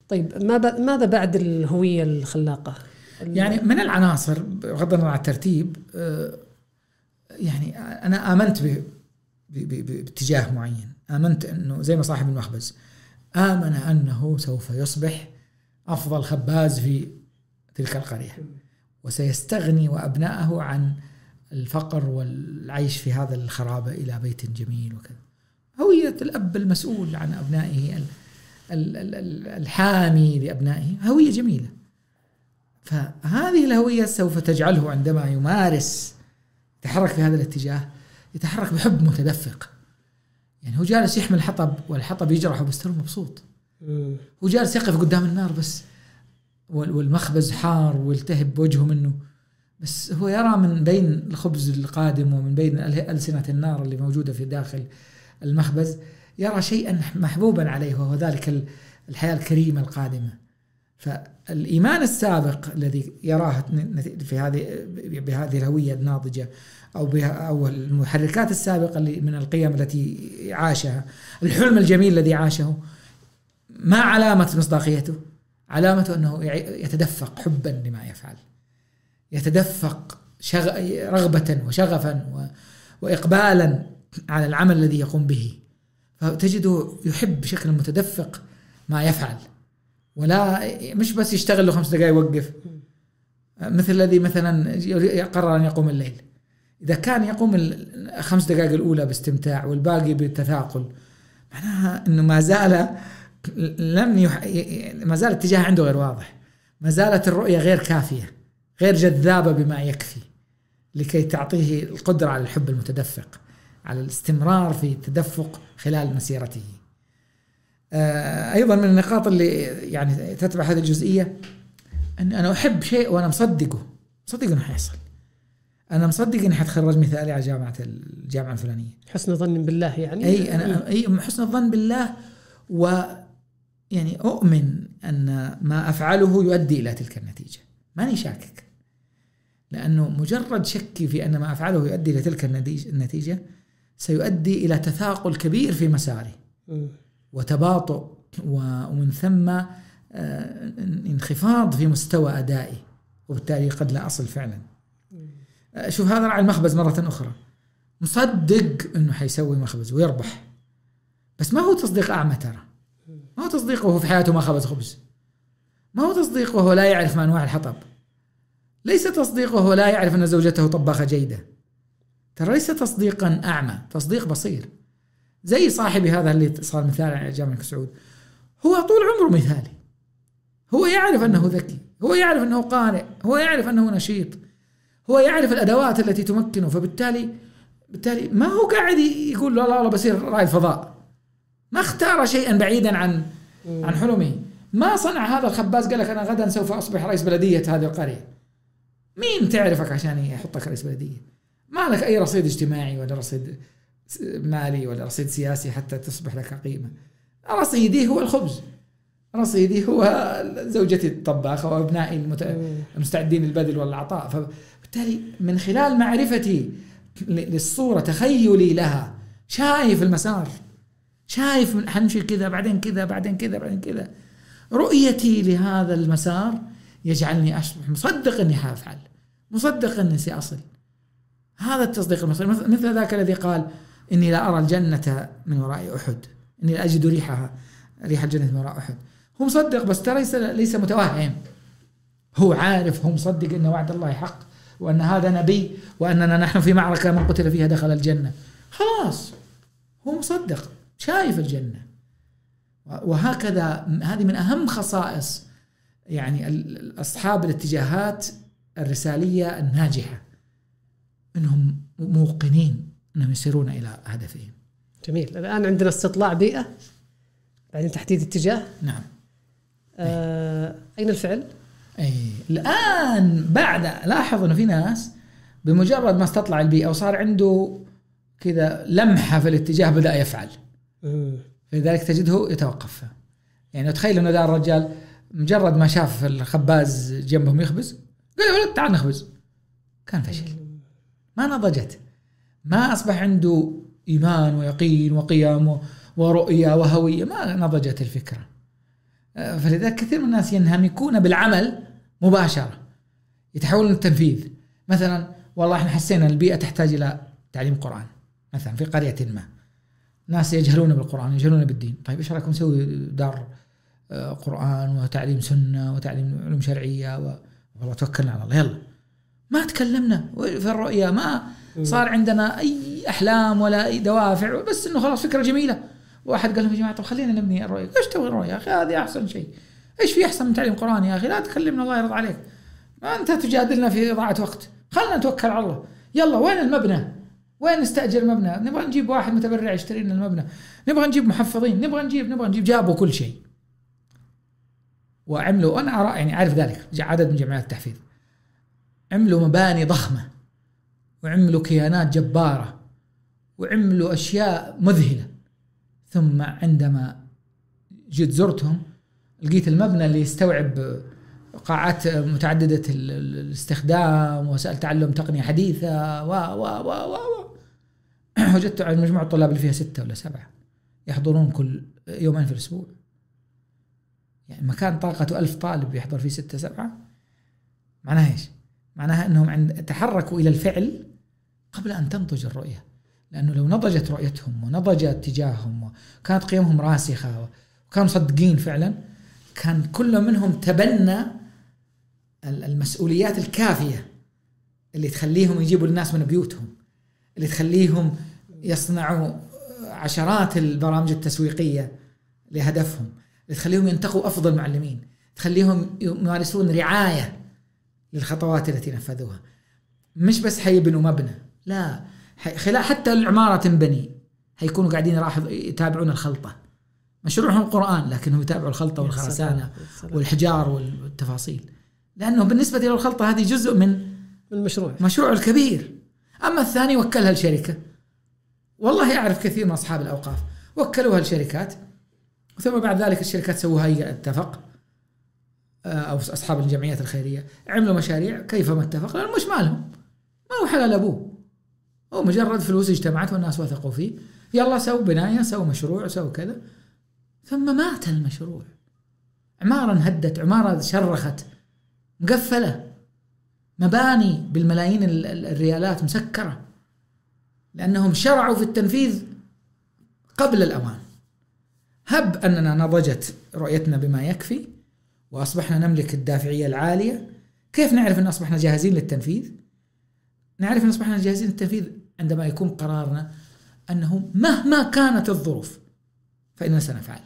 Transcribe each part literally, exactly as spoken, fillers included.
طيب ماذا بعد الهوية الخلاقة؟ يعني من العناصر بغض النظر عن الترتيب، يعني أنا آمنت باتجاه معين، آمنت أنه زي ما صاحب المخبز آمن أنه سوف يصبح أفضل خباز في تلك القرية، وسيستغني وأبنائه عن الفقر والعيش في هذا الخرابة إلى بيت جميل وكذا. هوية الأب المسؤول عن أبنائه الحامي لأبنائه هوية جميلة. فهذه الهوية سوف تجعله عندما يمارس يتحرك في هذا الاتجاه يتحرك بحب متدفق. يعني هو جالس يحمل حطب والحطب يجرحه بس ترى مبسوط. هو جالس يقف قدام النار بس والمخبز حار والتهب بوجهه منه، بس هو يرى من بين الخبز القادم ومن بين ألسنة النار اللي موجودة في داخل المخبز يرى شيئا محبوبا عليه، وهو ذلك الحياة الكريمة القادمة. فالإيمان السابق الذي يراه في هذه بهذه الهوية الناضجة أو أو المحركات السابقة اللي من القيم التي عاشها، الحلم الجميل الذي عاشه، ما علامة مصداقيته؟ علامته أنه يتدفق حبا لما يفعل، يتدفق شغ... رغبة وشغفا وإقبالا على العمل الذي يقوم به، فتجده يحب بشكل متدفق ما يفعل، ولا مش بس يشتغل له خمس دقائق يوقف. مثل الذي مثلا يقرر أن يقوم الليل، إذا كان يقوم الخمس دقائق الأولى باستمتاع والباقي بالتثاقل، معناها أنه ما زال لم يح... ما زال الاتجاه عنده غير واضح، ما زالت الرؤية غير كافية، غير جذابة بما يكفي لكي تعطيه القدرة على الحب المتدفق، على الاستمرار في التدفق خلال مسيرته. آه أيضا من النقاط اللي يعني تتبع هذه الجزئية أن أنا أحب شيء وأنا مصدقه مصدق أنه حيصل، أنا مصدق أني حتخرج مثالي على جامعة الجامعة الفلانية، حسن ظن بالله يعني. أي أنا أي حسن الظن بالله، ويعني أؤمن أن ما أفعله يؤدي إلى تلك النتيجة، ماني شاكك، لأنه مجرد شكي في أن ما أفعله يؤدي إلى تلك النتيجة سيؤدي إلى تثاقل كبير في مساري وتباطؤ، ومن ثم انخفاض في مستوى أدائي، وبالتالي قد لا أصل فعلا. شوف هذا راعي المخبز مرة أخرى مصدق أنه حيسوي مخبز ويربح، بس ما هو تصديق أعمى، ترى ما هو تصديق وهو في حياته ما خبز خبز، ما هو تصديق وهو لا يعرف ما أنواع الحطب، ليس تصديق وهو لا يعرف أن زوجته طباخة جيدة، ترى ليس تصديقا أعمى، تصديق بصير. زي صاحبي هذا اللي صار مثال على جامعة سعود، هو طول عمره مثالي، هو يعرف أنه ذكي، هو يعرف أنه قارئ، هو يعرف أنه نشيط، هو يعرف الأدوات التي تمكنه، فبالتالي بالتالي ما هو قاعد يقول لا لا لا بصير رائد فضاء، ما اختار شيئا بعيدا عن عن حلمه، ما صنع هذا الخباز قال لك أنا غدا سوف أصبح رئيس بلدية هذه القرية. مين تعرفك عشان يحطك رئيس بلدية؟ ما لك أي رصيد اجتماعي ولا رصيد مالي ولا رصيد سياسي حتى تصبح لك قيمة. رصيدي هو الخبز، رصيدي هو زوجتي الطباخة وأبنائي المستعدين للبذل والعطاء. فبالتالي من خلال معرفتي للصورة، تخيلي لها، شايف المسار، شايف حنمشي كذا بعدين كذا بعدين كذا بعدين كذا، رؤيتي لهذا المسار يجعلني أصبح مصدق أني حافعل، مصدق أني سأصل. هذا التصديق المصير، مثل ذاك الذي قال إني لا أرى الجنة من وراء أحد، إني لا أجد ريحها ريح الجنة من وراء أحد. هو مصدق بس ترى ليس, ليس متوهم، هو عارف، هو مصدق أن وعد الله حق، وأن هذا نبي، وأننا نحن في معركة من قتل فيها دخل الجنة. خلاص هو مصدق، شايف الجنة. وهكذا هذه من أهم خصائص يعني أصحاب الاتجاهات الرسالية الناجحة، أنهم موقنين أنهم يسيرون إلى هدفهم. جميل. الآن عندنا استطلاع بيئة، بعدين تحديد اتجاه. نعم. آه أين الفعل؟ أي الآن بعد لاحظ أنه في ناس بمجرد ما استطلع البيئة وصار عنده كذا لمحة في الاتجاه بدأ يفعل. لذلك تجده يتوقف. يعني تخيل أنه ذا الرجال مجرد ما شاف الخباز جنبهم يخبز قال له تعال نخبز، كان فشل، ما نضجت، ما أصبح عنده إيمان ويقين وقيام ورؤية وهوية، ما نضجت الفكرة. فلذلك كثير من الناس ينهمكون بالعمل مباشرة، يتحولون للتنفيذ. مثلا والله احنا حسينا البيئة تحتاج إلى تعليم قرآن مثلا في قرية ما، ناس يجهلون بالقرآن يجهلون بالدين، طيب إيش رأيكم نسوي دار قرآن وتعليم سنة وتعليم علوم شرعية و... والله توكلنا على الله، يلا ما تكلمنا في الرؤية، ما صار عندنا أي أحلام ولا أي دوافع، بس إنه خلاص فكرة جميلة. واحد قال لهم يا جماعة طب خلينا نبني الرؤية. إيش تبغى الرؤية يا أخي؟ هذه أحسن شيء. إيش في أحسن من تعليم قرآن يا أخي؟ لا تكلمنا الله يرضى عليك، ما أنت تجادلنا في إضاعة وقت، خلنا نتوكل على الله. يلا وين المبنى؟ وين نستأجر المبنى؟ نبغى نجيب واحد متبرع يشتري لنا المبنى، نبغى نجيب محفظين، نبغى نجيب نبغى نجيب جابوا كل شيء وعملوا. أنا أرى يعني عارف ذلك عدد من جمعيات التحفيظ عملوا مباني ضخمة وعملوا كيانات جبارة وعملوا أشياء مذهلة، ثم عندما جيت زرتهم لقيت المبنى اللي يستوعب قاعات متعددة الاستخدام وسائل تعلم تقنية حديثة و و و و و وجدت على مجموعة الطلاب اللي فيها ستة ولا سبعة يحضرون كل يومين في الأسبوع، يعني مكان طاقته ألف طالب يحضر فيه ستة سبعة. معناها إيش؟ معناها أنهم عند تحركوا إلى الفعل قبل أن تنضج الرؤية، لأنه لو نضجت رؤيتهم ونضج اتجاههم وكانت قيمهم راسخة وكانوا صدقين فعلا، كان كل منهم تبنى المسؤوليات الكافية اللي تخليهم يجيبوا الناس من بيوتهم، اللي تخليهم يصنعوا عشرات البرامج التسويقية لهدفهم، اللي تخليهم ينتقوا أفضل معلمين، تخليهم يمارسون رعاية للخطوات التي نفذوها. مش بس حيبنوا مبنى، لا، خلال حتى العمارة تنبني هيكونوا قاعدين يلاحظوا يتابعون الخلطة. مشروعهم القرآن لكنهم يتابعوا الخلطة والخرسانة والحجار والتفاصيل، لأنه بالنسبة إلى الخلطة هذه جزء من المشروع مشروع الكبير. أما الثاني وكلها الشركة، والله أعرف كثير من أصحاب الأوقاف وكلوها الشركات، ثم بعد ذلك الشركات سووها هي اتفق أو أصحاب الجمعيات الخيرية عملوا مشاريع كيفما اتفق، لأنه مش مالهم، ما هو حلال أبوه، هو مجرد فلوس اجتمعت والناس وثقوا فيه، يلا سووا بناية سووا مشروع سووا كذا، ثم مات المشروع. عمارة انهدت، عمارة شرخت مقفلة، مباني بالملايين الريالات مسكرة، لأنهم شرعوا في التنفيذ قبل الأوان. هب أننا نضجت رؤيتنا بما يكفي وأصبحنا نملك الدافعية العالية. كيف نعرف أن أصبحنا جاهزين للتنفيذ؟ نعرف أن أصبحنا جاهزين للتنفيذ عندما يكون قرارنا أنه مهما كانت الظروف فإننا سنفعل.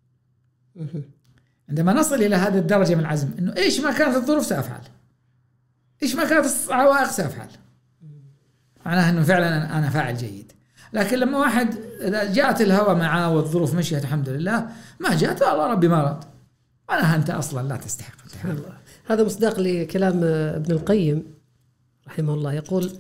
عندما نصل إلى هذه الدرجة من العزم أنه إيش ما كانت الظروف سأفعل، إيش ما كانت العوائق سأفعل، معناها أنه فعلا أنا فاعل جيد. لكن لما واحد إذا جاءت الهوى معاه والظروف مشيت الحمد لله، ما جاءت والله ربي ما رد، معناها أنت أصلا لا تستحق التحرك. هذا مصداق لكلام ابن القيم رحمه الله، يقول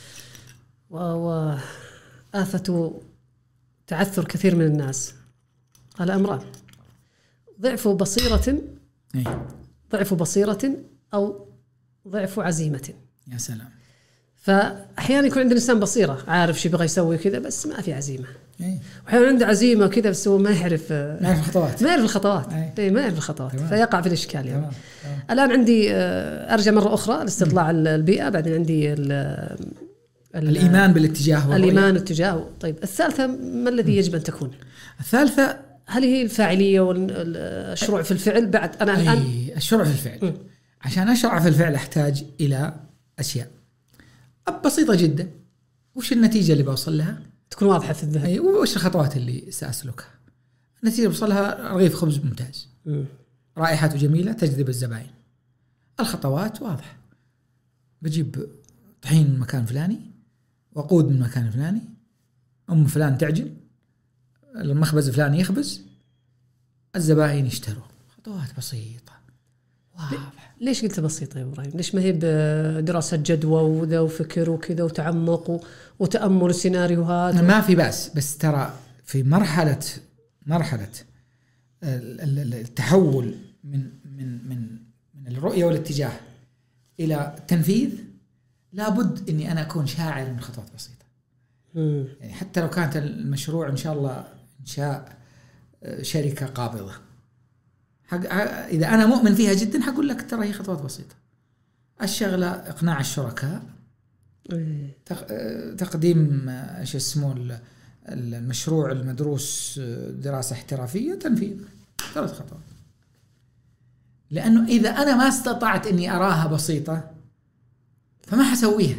وآفة تعثر كثير من الناس قال أمران: ضعف بصيرة ضعف بصيرة أو ضعف عزيمة. يا سلام. فأحيانا يكون عند الإنسان بصيرة عارف شو بغى يسوي كذا بس ما في عزيمة، أي. وأحيانا عنده عزيمة وكذا بس هو ما يعرف ما يعرف الخطوات ما يعرف الخطوات أي. ما يعرف الخطوات تمام. فيقع في الإشكال يعني. تمام. تمام. الآن عندي أرجع مرة أخرى لاستطلاع البيئة، بعدين عندي ال ال الإيمان بالاتجاه والرؤية. الإيمان والاتجاه. طيب الثالثة ما الذي يجب أن تكون؟ الثالثة هل هي الفاعلية والشروع في الفعل؟ بعد أنا الآن الآن الشروع في الفعل. م. عشان أشرع في الفعل أحتاج إلى أشياء بسيطة جدا. وش النتيجة اللي بوصل لها؟ تكون واضحة في الذهن. أي. وش الخطوات اللي سأسلكها؟ النتيجة اللي بوصلها رغيف خبز ممتاز، م. رائحته جميلة تجذب الزبائن. الخطوات واضحة، بجيب طحين من مكان فلاني، وقود من مكان فلاني، أم فلان تعجن، المخبز فلان يخبز، الزبائن يشتروا. خطوات بسيطة واضحة. ليش قلت بسيطة يا إبراهيم؟ ليش ما هي بدراسة جدوى وذا وفكر وكذا وتعمق وتأمل سيناريوهات؟ ما في بأس، بس ترى في مرحلة مرحلة التحول من من من من الرؤية والاتجاه إلى التنفيذ لابد إني أنا أكون شاعر من خطوات بسيطة. مم. يعني حتى لو كانت المشروع إن شاء الله إنشاء شركة قابضة، حق إذا أنا مؤمن فيها جدا حقول لك ترى هي خطوات بسيطة. الشغلة إقناع الشركاء، تقديم إيش اسمه المشروع المدروس دراسة احترافية، تنفيذ، ثلاث خطوات. لأنه إذا أنا ما استطعت إني أراها بسيطة فما حسويها.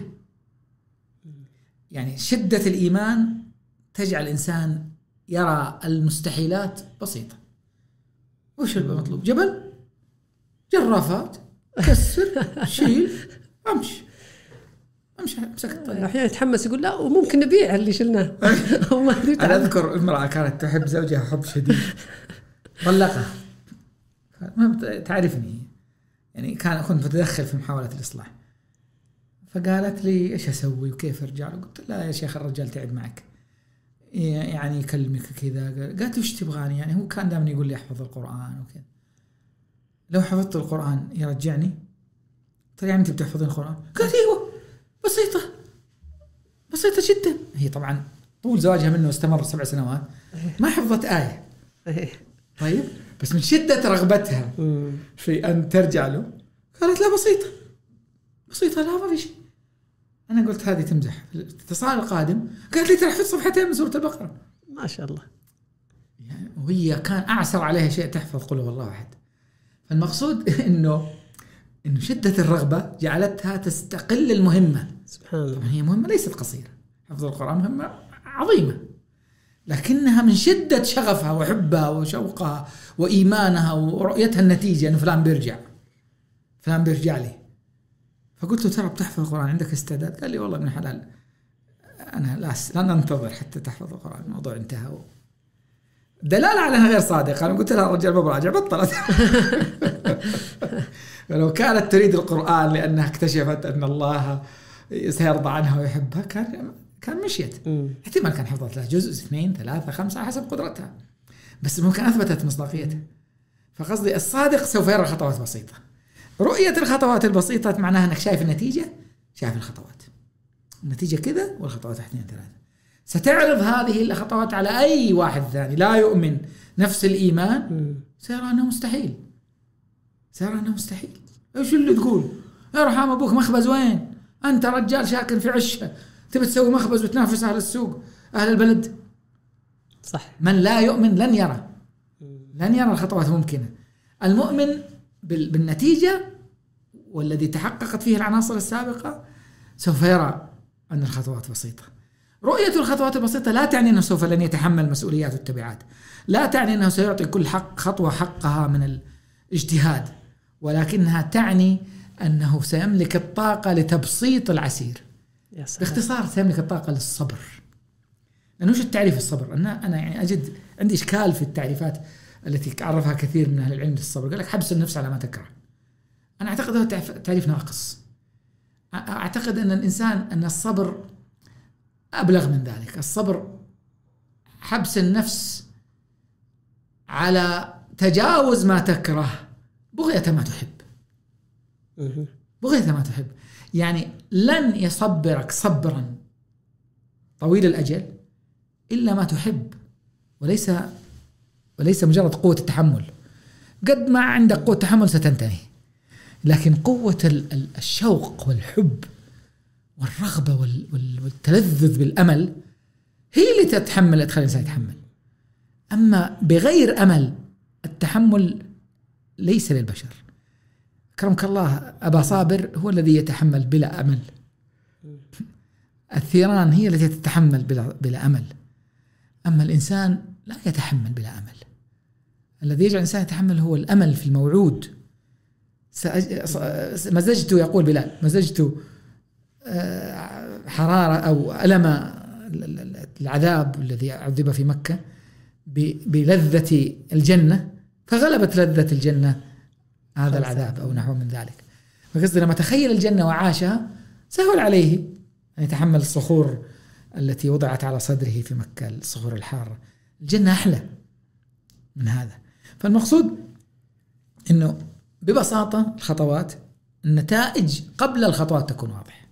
يعني شدة الإيمان تجعل الإنسان يرى المستحيلات بسيطة. وش المطلوب؟ جبل، جرافات، كسر، شيل، أمشي أمشي مسكت. أحيانا يتحمس يقول لا وممكن نبيع اللي شلناه. أنا أذكر امرأة كانت تحب زوجها حب شديد، طلقها، ما تعرفني يعني، كان كنت بتدخل في محاولة الإصلاح، فقالت لي إيش أسوي وكيف أرجع له؟ قلت لا يا شيخ الرجال تعب معك، يعني يكلمك كذا. قالت وش تبغاني؟ يعني هو كان دائما يقول لي أحفظ القرآن وكذا، لو حفظت القرآن يرجعني. قلت يعني أنت بتحفظين القرآن؟ قالت ايوه بسيطة بسيطة جدا. هي طبعا طول زواجها منه استمر سبع سنوات ما حفظت آية. طيب بس من شدة رغبتها في أن ترجع له قالت لا بسيطة بسيطة، لا ما في شيء. أنا قلت هذه تمزح. الاتصال القادم قالت لي ترى حفظت صفحتين من سورة البقرة. ما شاء الله. يعني وهي كان أعسر عليها شيء تحفظ قل هو الله أحد. فالمقصود إنه إنه شدة الرغبة جعلتها تستقل المهمة. سبحان الله. طبعا هي مهمة ليست قصيرة، حفظ القرآن مهمة عظيمة، لكنها من شدة شغفها وحبها وشوقها وإيمانها ورؤيتها النتيجة إنه فلان بيرجع فلان بيرجع لي. فقلت له ترى بتحفظ القرآن عندك استعداد؟ قال لي والله ابن حلال أنا لا لن أنتظر حتى تحفظ القرآن، الموضوع انتهى. دلالة على أنها غير صادقة. أنا قلت لها الرجال ببراجع بطلت. لو كانت تريد القرآن لأنها اكتشفت أن الله سيرضى عنها ويحبها كان كان مشيت. احتمال كان حفظت لها جزء اثنين ثلاثة خمسة حسب قدرتها، بس ممكن أثبتت مصداقيتها. فقصدي الصادق سوف يرى خطوات بسيطة. رؤية الخطوات البسيطة معناها أنك شايف النتيجة، شايف الخطوات، النتيجة كذا والخطوات اثنين ثلاثة. ستعرض هذه الخطوات على أي واحد ثاني لا يؤمن نفس الإيمان، سيرى أنه مستحيل، سيرى أنه مستحيل. إيش اللي تقول؟ يا رحام أبوك مخبز وين؟ أنت رجال ساكن في عشة تبي تسوي مخبز وتنافس أهل السوق أهل البلد. صح. من لا يؤمن لن يرى لن يرى الخطوات ممكنة. المؤمن بالنتيجة والذي تحققت فيه العناصر السابقة سوف يرى أن الخطوات بسيطة. رؤية الخطوات البسيطة لا تعني أنه سوف لن يتحمل مسؤوليات والتبعات، لا تعني أنه سيعطي كل حق خطوة حقها من الاجتهاد، ولكنها تعني أنه سيملك الطاقة لتبسيط العسير. باختصار سيملك الطاقة للصبر. لأنه وش التعريف الصبر؟ أنا أنا يعني أجد عندي إشكال في التعريفات التي عرفها كثير من أهل العلم للصبر. قال لك حبس النفس على ما تكره. أنا أعتقد هذا تعريف ناقص. أعتقد أن الإنسان أن الصبر أبلغ من ذلك. الصبر حبس النفس على تجاوز ما تكره بغية ما تحب. بغية ما تحب يعني لن يصبرك صبرا طويل الأجل إلا ما تحب، وليس وليس مجرد قوة التحمل. قد ما عندك قوة تحمل ستنتهي، لكن قوة الشوق والحب والرغبة والتلذذ بالأمل هي اللي تتحمل تخلي الإنسان يتحمل. أما بغير أمل التحمل ليس للبشر. أكرمك الله، أبا صابر هو الذي يتحمل بلا أمل. الثيران هي التي تتحمل بلا, بلا أمل. أما الإنسان لا يتحمل بلا أمل. الذي يجعل الإنسان يتحمل هو الأمل في الموعود. مزجت يقول بلال مزجت حرارة أو ألم العذاب الذي عذب في مكة بلذة الجنة فغلبت لذة الجنة هذا العذاب أو نحو من ذلك. فقصدي لما تخيل الجنة وعاشها سهل عليه أن يتحمل الصخور التي وضعت على صدره في مكة، الصخور الحارة. الجنة أحلى من هذا. فالمقصود إنه ببساطة الخطوات النتائج قبل الخطوات تكون واضحة.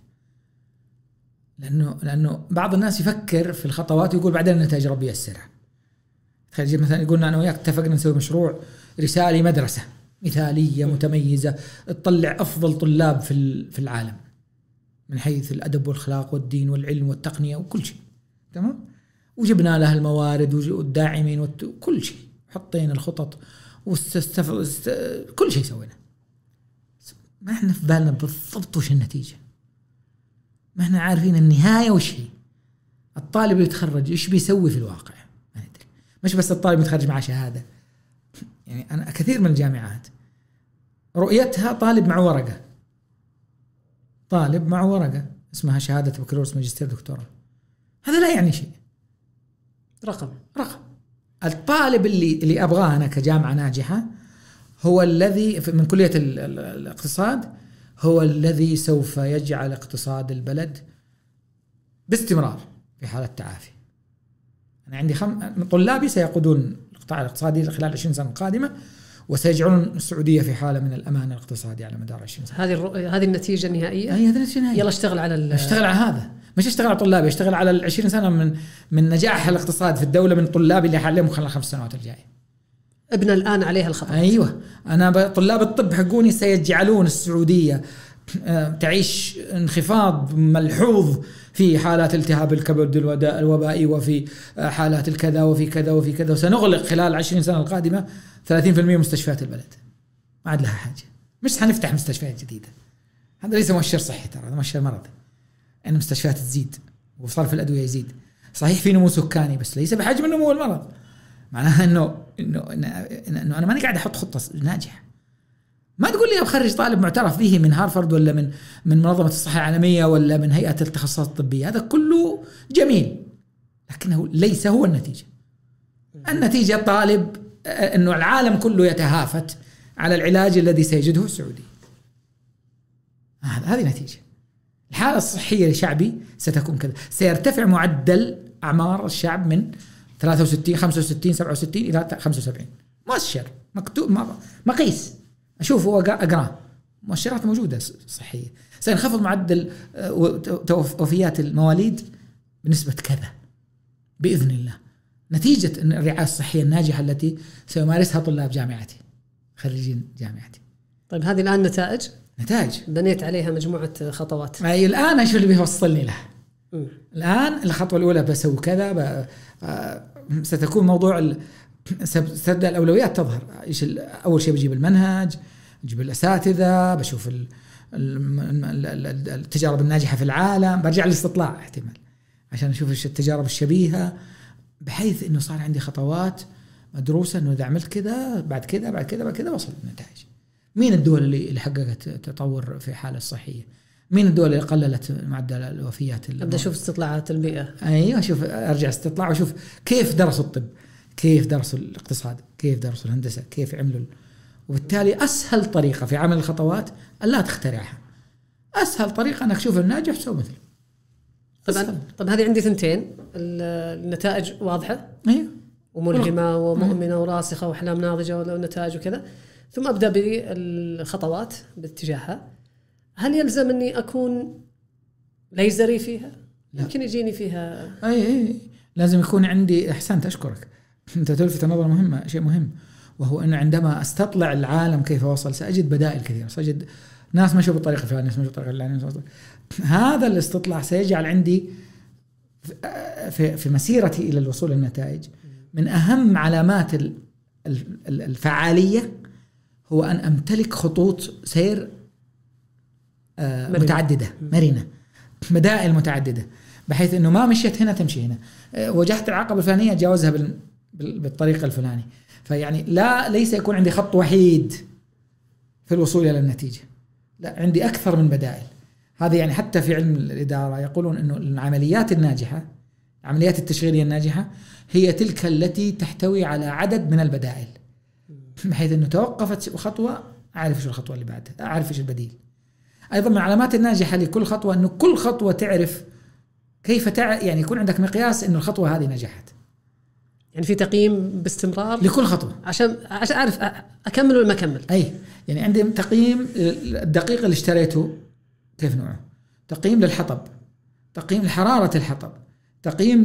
لأنه لأنه بعض الناس يفكر في الخطوات ويقول بعدين النتائج ربي يسرها. خلينا مثلا يقولنا أنا وياك اتفقنا نسوي مشروع رسالي مدرسة مثالية متميزة تطلع أفضل طلاب في في العالم من حيث الأدب والأخلاق والدين والعلم والتقنية وكل شيء، تمام؟ وجبنا لها الموارد والداعمين وكل شيء، حطينا الخطط واستف... است... كل شيء سوينا. ما احنا في بالنا بالضبط وش النتيجة، ما احنا عارفين النهاية وش هي. الطالب اللي يتخرج ايش بيسوي في الواقع ما ندري، مش بس الطالب يتخرج مع شهادة. يعني أنا كثير من الجامعات رؤيتها طالب مع ورقة، طالب مع ورقة اسمها شهادة بكالوريوس ماجستير دكتوراه، هذا لا يعني شيء، رقم رقم. الطالب اللي اللي أبغاه أنا كجامعة ناجحة هو الذي من كلية الاقتصاد هو الذي سوف يجعل اقتصاد البلد باستمرار في حالة تعافي. أنا عندي خم... طلابي سيقودون القطاع الاقتصادي خلال عشرين سنة القادمة، وسيجعلون السعودية في حالة من الأمان الاقتصادي على مدار عشرين سنة. هذه الرؤية، هذه النتيجة النهائية. هي هذه النتيجة النهائية. يلا اشتغل على ال... اشتغل على هذا، مش اشتغل على طلابي، اشتغل على العشرين سنة من من نجاح الاقتصاد في الدولة من طلابي اللي حالهم خلال خمس سنوات الجاية. ابنى الآن عليها الخطوات. أيوة، أنا طلاب الطب حقوني سيجعلون السعودية تعيش انخفاض ملحوظ في حالات التهاب الكبد الوبائي وفي حالات الكذا وفي كذا وفي كذا، وسنغلق خلال عشرين سنة القادمة ثلاثين بالمئة مستشفيات البلد، ما عاد لها حاجة. مش هنفتح مستشفيات جديدة، هذا ليس مؤشر صحي، ترى هذا مؤشر مرض. أن المستشفيات تزيد وصرف الأدوية يزيد، صحيح في نمو سكاني بس ليس بحجم نمو المرض. معناها إنه إنه إنه أنا ماني قاعد أحط خطة ناجحة. ما تقول لي أخرج طالب معترف به من هارفارد ولا من من منظمة الصحة العالمية ولا من هيئة التخصصات الطبية، هذا كله جميل لكنه ليس هو النتيجة. النتيجة طالب إنه العالم كله يتهافت على العلاج الذي سيجده السعودي، هذه نتيجة. الحالة الصحية لشعبي ستكون كذا، سيرتفع معدل أعمار الشعب من ثلاثة وستين خمسة وستين سبعة وستين إلى خمسة وسبعين، مؤشر مكتوب مقيس أشوفه وأقرأ، مؤشرات موجودة صحية. سينخفض معدل وفيات المواليد بنسبة كذا بإذن الله، نتيجة أن الرعاية الصحية الناجحة التي سيمارسها طلاب جامعتي خريجين جامعتي. طيب هذه الآن نتائج نتائج بنيت عليها مجموعة خطوات. أي الآن إيش اللي بيوصلني له؟ م. الآن الخطوة الأولى بسوي كذا ب... ستكون موضوع ال... ستبدأ الأولويات تظهر. إيش أول شيء بجيب المنهج، بجيب الأساتذة، بشوف ال... التجارب الناجحة في العالم، برجع للاستطلاع احتمال عشان أشوف التجارب الشبيهة، بحيث إنه صار عندي خطوات مدروسة إنه إذا عملت كذا بعد كذا بعد كذا بعد كذا وصلت النتائج. مين الدول اللي اللي حققت تطور في حالة الصحية؟ مين الدول اللي قللت معدل الوفيات؟ أبدأ أشوف استطلاعات البيئة. أيوة، أشوف أرجع استطلاع وأشوف كيف درسوا الطب، كيف درسوا الاقتصاد، كيف درسوا الهندسة، كيف عملوا. وبالتالي أسهل طريقة في عمل الخطوات ألا تخترعها، أسهل طريقة أنك تشوف الناجح سوي مثله. طبعا طب هذه عندي ثنتين، النتائج واضحة أيوة وملهمة ومؤمنة وراسخة وأحلام ناضجة والنتائج وكذا، ثم أبدأ بالخطوات باتجاهها. هل يلزم أني أكون ليزري فيها؟ لا. يمكن يجيني فيها أي أي لازم يكون عندي. أحسنت، أشكرك، أنت تلفت النظر مهمة، شيء مهم، وهو أنه عندما أستطلع العالم كيف وصل سأجد بدائل كثيرة، سأجد ناس مشوا بالطريقة الفلانية، ناس مشوا بالطريقة الفلانية. هذا الاستطلاع سيجعل عندي في في مسيرتي إلى الوصول للنتائج من أهم علامات الفعالية هو أن أمتلك خطوط سير متعددة مرنة، بدائل متعددة، بحيث أنه ما مشيت هنا تمشي هنا، واجهت العقبة الفلانية أتجاوزها بالطريقة الفلانية. فيعني لا ليس يكون عندي خط وحيد في الوصول إلى النتيجة، لا عندي أكثر من بدائل. هذا يعني حتى في علم الإدارة يقولون أنه العمليات الناجحة، العمليات التشغيلية الناجحة هي تلك التي تحتوي على عدد من البدائل، بحيث أنه توقفت خطوة أعرف إيش الخطوة اللي بعدها، أعرف إيش البديل. أيضا من العلامات الناجحة لكل خطوة أنه كل خطوة تعرف كيف تع... يعني يكون عندك مقياس أنه الخطوة هذه نجحت. يعني في تقييم باستمرار لكل خطوة عشان عشان أعرف أكمل ولا ما أكمل. أي يعني عندي تقييم الدقيق اللي اشتريته كيف نوعه، تقييم للحطب، تقييم لحرارة الحطب، تقييم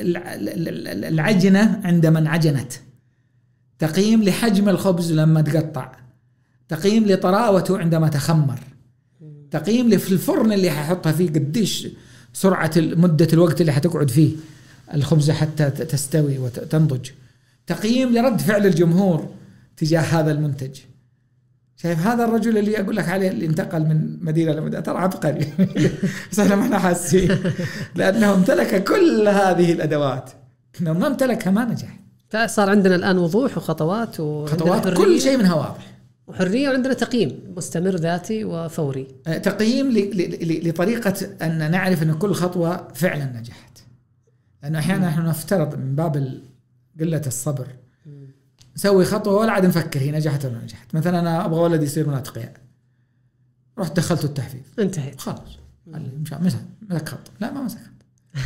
للعجنة عندما انعجنت، تقييم لحجم الخبز لما تقطع، تقييم لطراوته عندما تخمر، تقييم لفي الفرن اللي ححطها فيه قديش سرعة مدة الوقت اللي حتقعد فيه الخبزة حتى تستوي وتنضج، تقييم لرد فعل الجمهور تجاه هذا المنتج. شايف هذا الرجل اللي أقول لك عليه اللي انتقل من مدينة لمدينة ترى عبقري بس احنا ما احنا حاسين لأنه امتلك كل هذه الأدوات، لو ما امتلكها ما نجح. فصار عندنا الآن وضوح وخطوات وخطوات كل شيء منها واضح وحرية، وعندنا تقييم مستمر ذاتي وفوري. تقييم لطريقة أن نعرف أن كل خطوة فعلا نجحت، لأنه أحيانا نحن نفترض من باب قلة الصبر نسوي خطوة ولا عاد نفكر هي نجحت ولا نجحت. مثلا أنا أبغى ولدي يصير مناطق قياء، رحت دخلته التحفيظ انتهيت خلاص مش مسك خط، لا ما مسك خط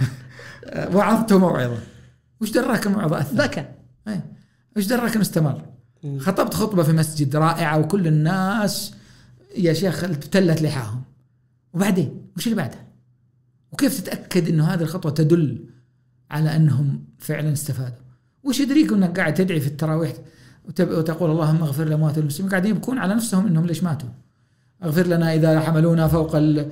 وعظته موعظة، وش دراك الموعظة أثر؟ ذكى. وش دراك استمر؟ خطبت خطبة في مسجد رائعة وكل الناس يا شيخ ابتلت لحاهم، وبعدين وش اللي بعدها؟ وكيف تتأكد إنه هذه الخطوة تدل على أنهم فعلا استفادوا؟ وش يدريك أنك قاعد تدعي في التراويح وتقول اللهم اغفر لأموات المسلمين، قاعدين يبكون على نفسهم إنهم ليش ماتوا، اغفر لنا إذا حملونا فوق ال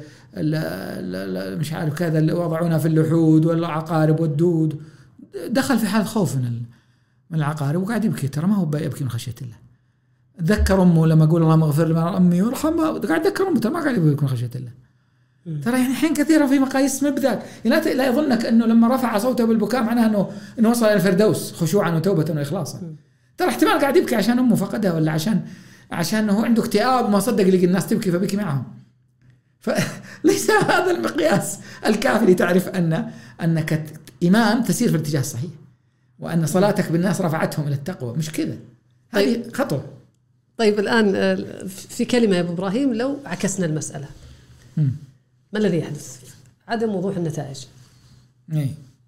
ال مش عارف كذا اللي وضعونا في اللحود والعقارب والدود، دخل في حالة خوف من من العقارب وقاعد يبكي، ترى ما هو يبكي من خشية الله. تذكر أمه لما أقول اللهم اغفر لنا أمي وارحمها، قاعد تذكر أمه ترى ما قاعد يبكي من خشية الله. ترى يعني حين كثيرة في مقاييس مبذات، يعني لا يظنك أنه لما رفع صوته بالبكاء معناه أنه إنه وصل إلى الفردوس خشوعا وتوبة وإخلاصا. ترى احتمال قاعد يبكي عشان أمه فقدها، ولا عشان عشان هو عنده اكتئاب وما صدق لقي الناس تبكي فبكي معهم. فليس هذا المقياس الكافي لتعرف أن أنك إمام تسير في الاتجاه الصحيح، وأن صلاتك بالناس رفعتهم إلى التقوى، مش كذا. هذه خطوة. طيب الآن في كلمة يا أبو إبراهيم، لو عكسنا المسألة م. ما الذي يحدث؟ عدم وضوح النتائج. إيه.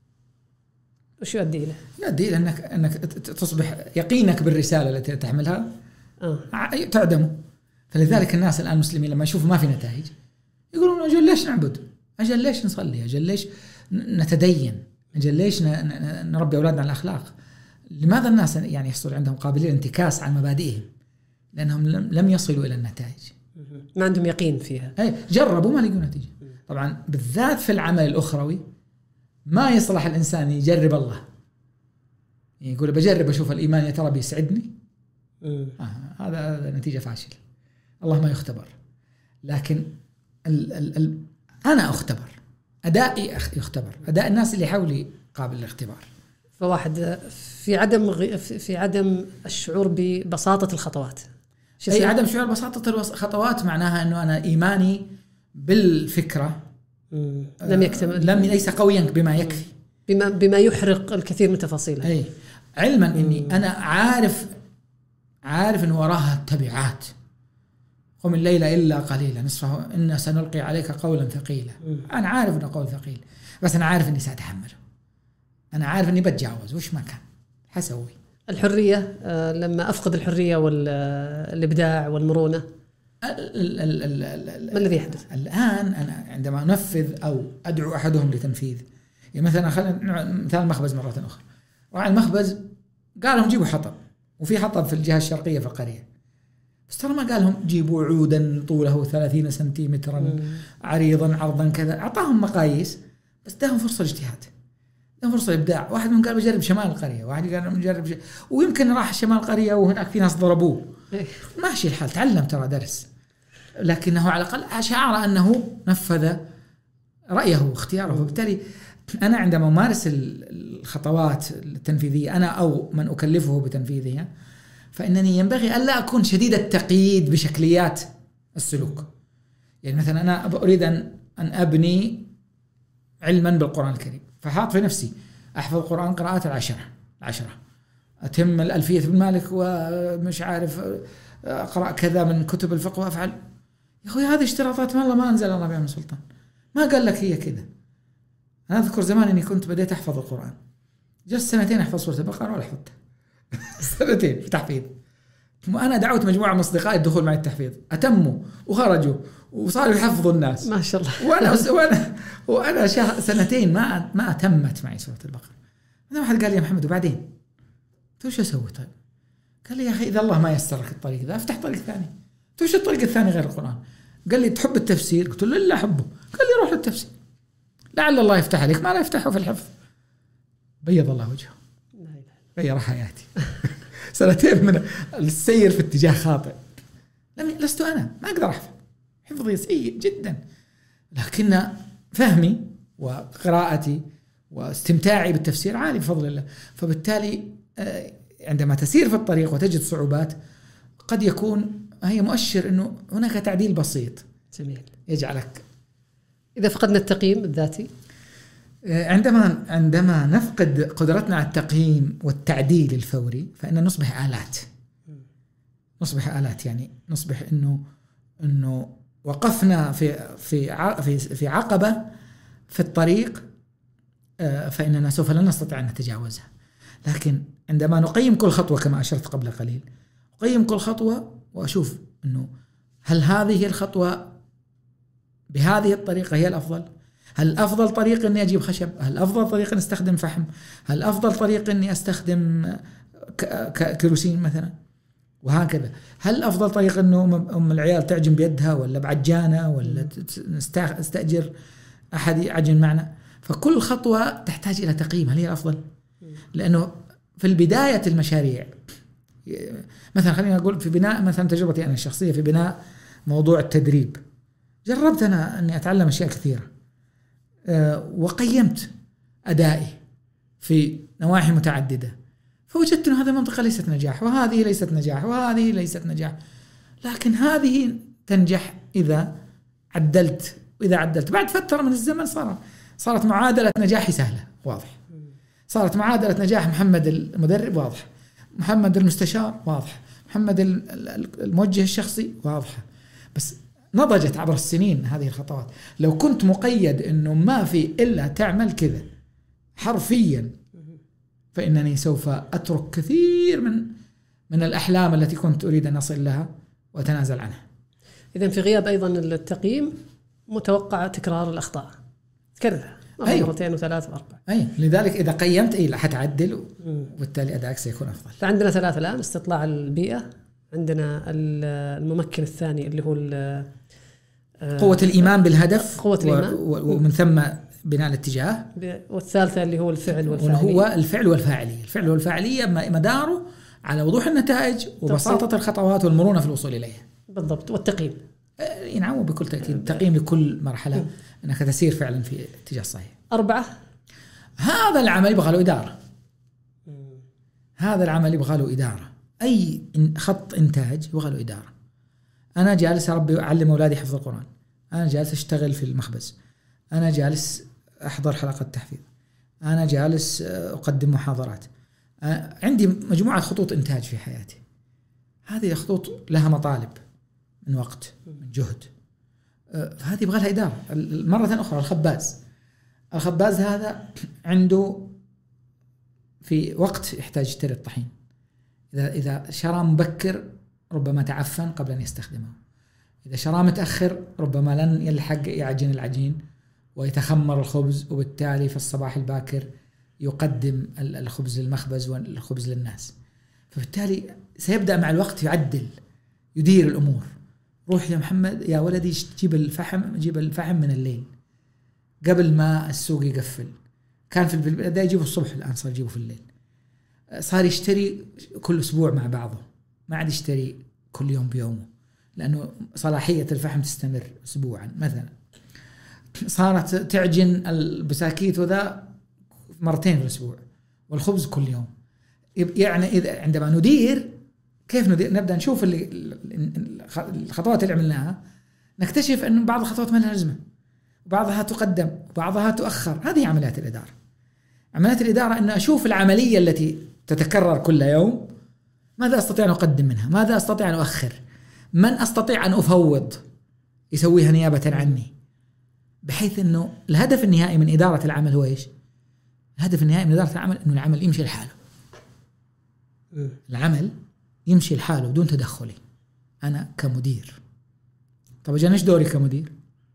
وش يؤدي إليه؟ يؤدي إلى أنك أنك تصبح يقينك بالرسالة التي تحملها آه. تعدم. فلذلك الناس الآن المسلمين لما يشوفوا ما في نتائج يقولون أجل ليش نعبد؟ أجل ليش نصلي؟ أجل ليش نتدين؟ أجل ليش نربي أولادنا على الأخلاق؟ لماذا الناس يعني يحصل عندهم قابلية انتكاس عن مبادئهم؟ لأنهم لم يصلوا إلى النتائج، ما عندهم يقين فيها. أي جربوا ما لقوا نتيجة. طبعا بالذات في العمل الأخروي ما يصلح الإنسان يجرب الله، يعني يقول بجرب أشوف الإيمان يا ترى بيسعدني. آه هذا نتيجة فاشلة، الله ما يختبر. لكن ال ال ال أنا أختبر، أدائي يختبر، أداء الناس اللي حولي قابل للاختبار. فواحد في عدم في عدم الشعور ببساطة الخطوات. أي عدم شعور ببساطة الخطوات معناها أنه أنا إيماني بالفكرة مم. لم يكتمل، لم ليس قويا بما يكفي، بما بما يحرق الكثير من تفاصيلها. أي علما إني أنا عارف عارف إن وراها تبعات. قم الليل إلا قليلا نصفه إن سنلقي عليك قولا ثقيلا. مم. أنا عارف إنه قول ثقيل، بس أنا عارف إني سأتحمله، أنا عارف إني بتجاوز وش ما كان حسوي. الحرية آه لما أفقد الحرية والإبداع والمرونة ما الذي يحدث؟ الآن أنا عندما أنفذ أو أدعو أحدهم لتنفيذ، يعني مثلا خلينا مثال مخبز مرة أخرى، راعي المخبز قال لهم جيبوا حطب، وفي حطب في الجهة الشرقية في القرية، بس ترى ما قال لهم جيبوا عودا طوله ثلاثين سنتيمترا عريضا عرضا كذا، أعطاهم مقاييس بس داهم فرصة الاجتهاد، داهم فرصة إبداع. واحد من قال بجرب شمال القرية، واحد قال بجرب ش... ويمكن راح شمال القرية وهناك في ناس ضربوه، ماشي الحال، تعلم ترى درس، لكنه على الأقل شعر أنه نفذ رأيه واختياره. وبالتالي أنا عندما أمارس الخطوات التنفيذية أنا أو من أكلفه بتنفيذها، فإنني ينبغي ألا أكون شديد التقييد بشكليات السلوك. يعني مثلا أنا أريد أن أن أبني علما بالقرآن الكريم، فحاط في نفسي أحفظ القرآن قراءات العشرة العشرة أتم الألفية بن مالك ومش عارف أقرأ كذا من كتب الفقه وأفعل. يا أخوي هذه اشتراطات ما الله ما أنزل الله بها من سلطان، ما قال لك هي كذا. أنا أذكر زمان أني كنت بديت أحفظ القرآن، جلست سنتين أحفظ سورة البقرة ولا حفظتها سنتين في تحفيظ. وأنا دعوت مجموعة من أصدقائي الدخول معي التحفيظ، أتموا وخرجوا وصاروا يحفظوا الناس ما شاء الله. وأنا وأنا وأنا شهر سنتين ما ما أتمت معي سورة البقرة. أنا واحد قال لي يا محمد وبعدين تو شو أسوي؟ طيب قال لي يا أخي إذا الله ما يسرك الطريق ذا افتح طريق ثاني. تو شو الطريق الثاني غير القرآن؟ قال لي تحب التفسير؟ قلت له لا أحبه. قال لي روح للتفسير لعل الله يفتح عليك ما لا يفتحه في الحفظ. بيض الله وجهه غير حياتي. سنتين من السير في اتجاه خاطئ. لم لست أنا ما أقدر أحفظ، حفظي سيء جدا، لكن فهمي وقراءتي واستمتاعي بالتفسير عالي بفضل الله. فبالتالي عندما تسير في الطريق وتجد صعوبات قد يكون هي مؤشر أنه هناك تعديل بسيط جميل يجعلك. إذا فقدنا التقييم الذاتي، عندما عندما نفقد قدرتنا على التقييم والتعديل الفوري فإن نصبح آلات. نصبح آلات يعني نصبح إنه إنه وقفنا في في في في عقبة في الطريق فإننا سوف لا نستطيع أن نتجاوزها. لكن عندما نقيم كل خطوة كما أشرت قبل قليل، أقيم كل خطوة وأشوف إنه هل هذه الخطوة بهذه الطريقة هي الأفضل؟ هل أفضل طريق إني أجيب خشب؟ هل أفضل طريق إني أستخدم فحم؟ هل أفضل طريق إني أستخدم كيروسين مثلا؟ وهكذا. هل أفضل طريق إنه أم العيال تعجن بيدها ولا بعجانة ولا نستأجر أحد يعجن معنا؟ فكل خطوة تحتاج إلى تقييم هل هي الأفضل؟ لأنه في البداية المشاريع مثلا خلينا نقول في بناء مثلا تجربتي أنا الشخصية في بناء موضوع التدريب، جربت أنا أني أتعلم أشياء كثيرة وقيمت أدائي في نواحي متعددة، فوجدت أن هذه المنطقة ليست نجاح وهذه ليست نجاح وهذه ليست نجاح. لكن هذه تنجح إذا عدلت، وإذا عدلت بعد فترة من الزمن صار صارت معادلة نجاحي سهلة واضح، صارت معادلة نجاح محمد المدرب واضح، محمد المستشار واضح، محمد الموجه الشخصي واضحة. بس نضجت عبر السنين هذه الخطوات. لو كنت مقيد إنه ما في إلا تعمل كذا حرفيا فإنني سوف أترك كثير من من الأحلام التي كنت أريد أن أصل لها وأتنازل عنها. إذن في غياب أيضا التقييم متوقع تكرار الأخطاء، تكررها أيوة. مرتين وثلاث وأربع. أي لذلك إذا قيمت إيه حتعدل وبالتالي أدائك سيكون أفضل. فعندنا ثلاثة الآن: استطلاع البيئة، عندنا الممكن الثاني اللي هو قوة الإيمان بالهدف، قوة الإيمان ومن ثم بناء الاتجاه، والثالثة اللي هو الفعل والفاعلية. وهو الفعل والفاعلية. الفعل والفاعلية مداره على وضوح النتائج وبساطة الخطوات والمرونة في الوصول إليها. بالضبط. والتقييم ينعم بكل تأكيد، التقييم لكل مرحلة أنك تسير فعلا في اتجاه صحيح. أربعة، هذا العمل يبغى له إدارة. هذا العمل يبغى له إدارة. أي خط إنتاج يبغى له إدارة. أنا جالس أربي أعلم أولادي حفظ القرآن، أنا جالس أشتغل في المخبز، أنا جالس أحضر حلقة تحفيظ، أنا جالس أقدم محاضرات، عندي مجموعة خطوط إنتاج في حياتي. هذه الخطوط لها مطالب من وقت من جهد، هذه يبغى لها إدارة. مرة أخرى الخباز الخباز هذا عنده في وقت يحتاج يشتري الطحين، إذا إذا شرى مبكر ربما تعفن قبل أن يستخدمه، إذا شرى متأخر ربما لن يلحق يعجن العجين ويتخمر الخبز، وبالتالي في الصباح الباكر يقدم الخبز للمخبز والخبز للناس. فبالتالي سيبدأ مع الوقت يعدل يدير الأمور. روح يا محمد يا ولدي جيب الفحم، جيب الفحم من الليل قبل ما السوق يقفل. كان في البداية يجيبه الصبح، الآن صار يجيبه في الليل. صار يشتري كل أسبوع مع بعضه، ما عاد يشتري كل يوم بيومه، لأنه صلاحية الفحم تستمر أسبوعا مثلا. صارت تعجن البساكيت وذا مرتين في الأسبوع، والخبز كل يوم. يعني إذا عندما ندير كيف ندير؟ نبدأ نشوف اللي الخطوات اللي عملناها، نكتشف أن بعض الخطوات ما لها لازمة، وبعضها تقدم وبعضها تؤخر. هذه عمليات الإدارة. عمليات الإدارة أن أشوف العملية التي تتكرر كل يوم، ماذا أستطيع أن أقدم منها، ماذا أستطيع أن أؤخر، من أستطيع أن أفوض يسويها نيابة عني، بحيث أنه الهدف النهائي من إدارة العمل هو إيش؟ الهدف النهائي من إدارة العمل أنه العمل يمشي لحاله. العمل يمشي لحاله بدون تدخلي أنا كمدير. طب أجل إيش دوري كمدير؟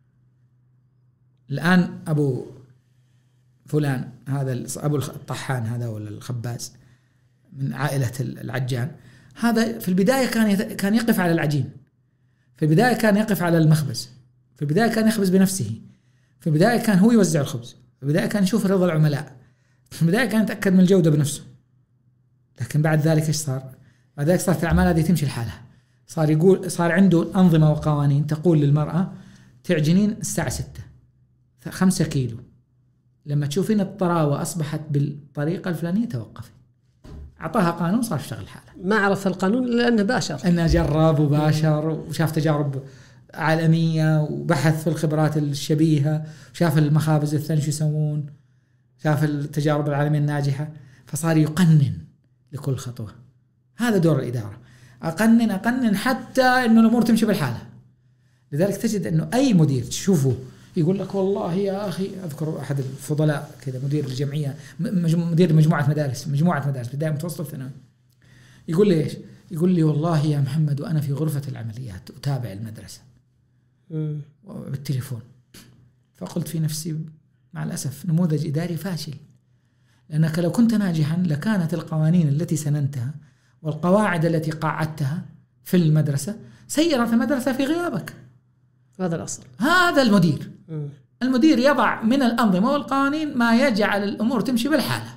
الآن أبو فلان هذا أبو الطحان هذا ولا الخباز من عائلة العجان، هذا في البداية كان كان يقف على العجين، في البداية كان يقف على المخبز، في البداية كان يخبز بنفسه، في البداية كان هو يوزع الخبز، في البداية كان يشوف رضا العملاء، في البداية كان يتأكد من الجودة بنفسه. لكن بعد ذلك إيش صار؟ بعد ذلك صارت الأعمال هذه تمشي لحالها. صار يقول صار عنده أنظمة وقوانين تقول للمرأة تعجنين الساعة ستة خمسة كيلو، لما تشوفين الطراوة أصبحت بالطريقة الفلانية توقفي. أعطاها قانون صار يشتغل حاله. ما عرف القانون لأنه باشر، أنه جرب وباشر وشاف تجارب عالمية وبحث في الخبرات الشبيهة، وشاف المخابز الثانية شو يسوون، شاف التجارب العالمية الناجحة، فصار يقنن لكل خطوة. هذا دور الإدارة، أقنن أقنن حتى إنه الأمور تمشي بالحالة. لذلك تجد إنه أي مدير تشوفه يقول لك والله يا أخي، أذكر أحد الفضلاء كذا مدير الجمعية، مدير مجموعة مدارس مجموعة مدارس بداية متوسط ثانوي، يقول لي إيش؟ يقول لي والله يا محمد وأنا في غرفة العمليات أتابع المدرسة بالتليفون. فقلت في نفسي مع الأسف نموذج إداري فاشل، لأنك لو كنت ناجحا لكانت القوانين التي سننتها والقواعد التي قاعدتها في المدرسة سيرت المدرسة في غيابك. هذا الأصل. هذا المدير. م. المدير يضع من الأنظمة والقوانين ما يجعل الأمور تمشي بالحالة.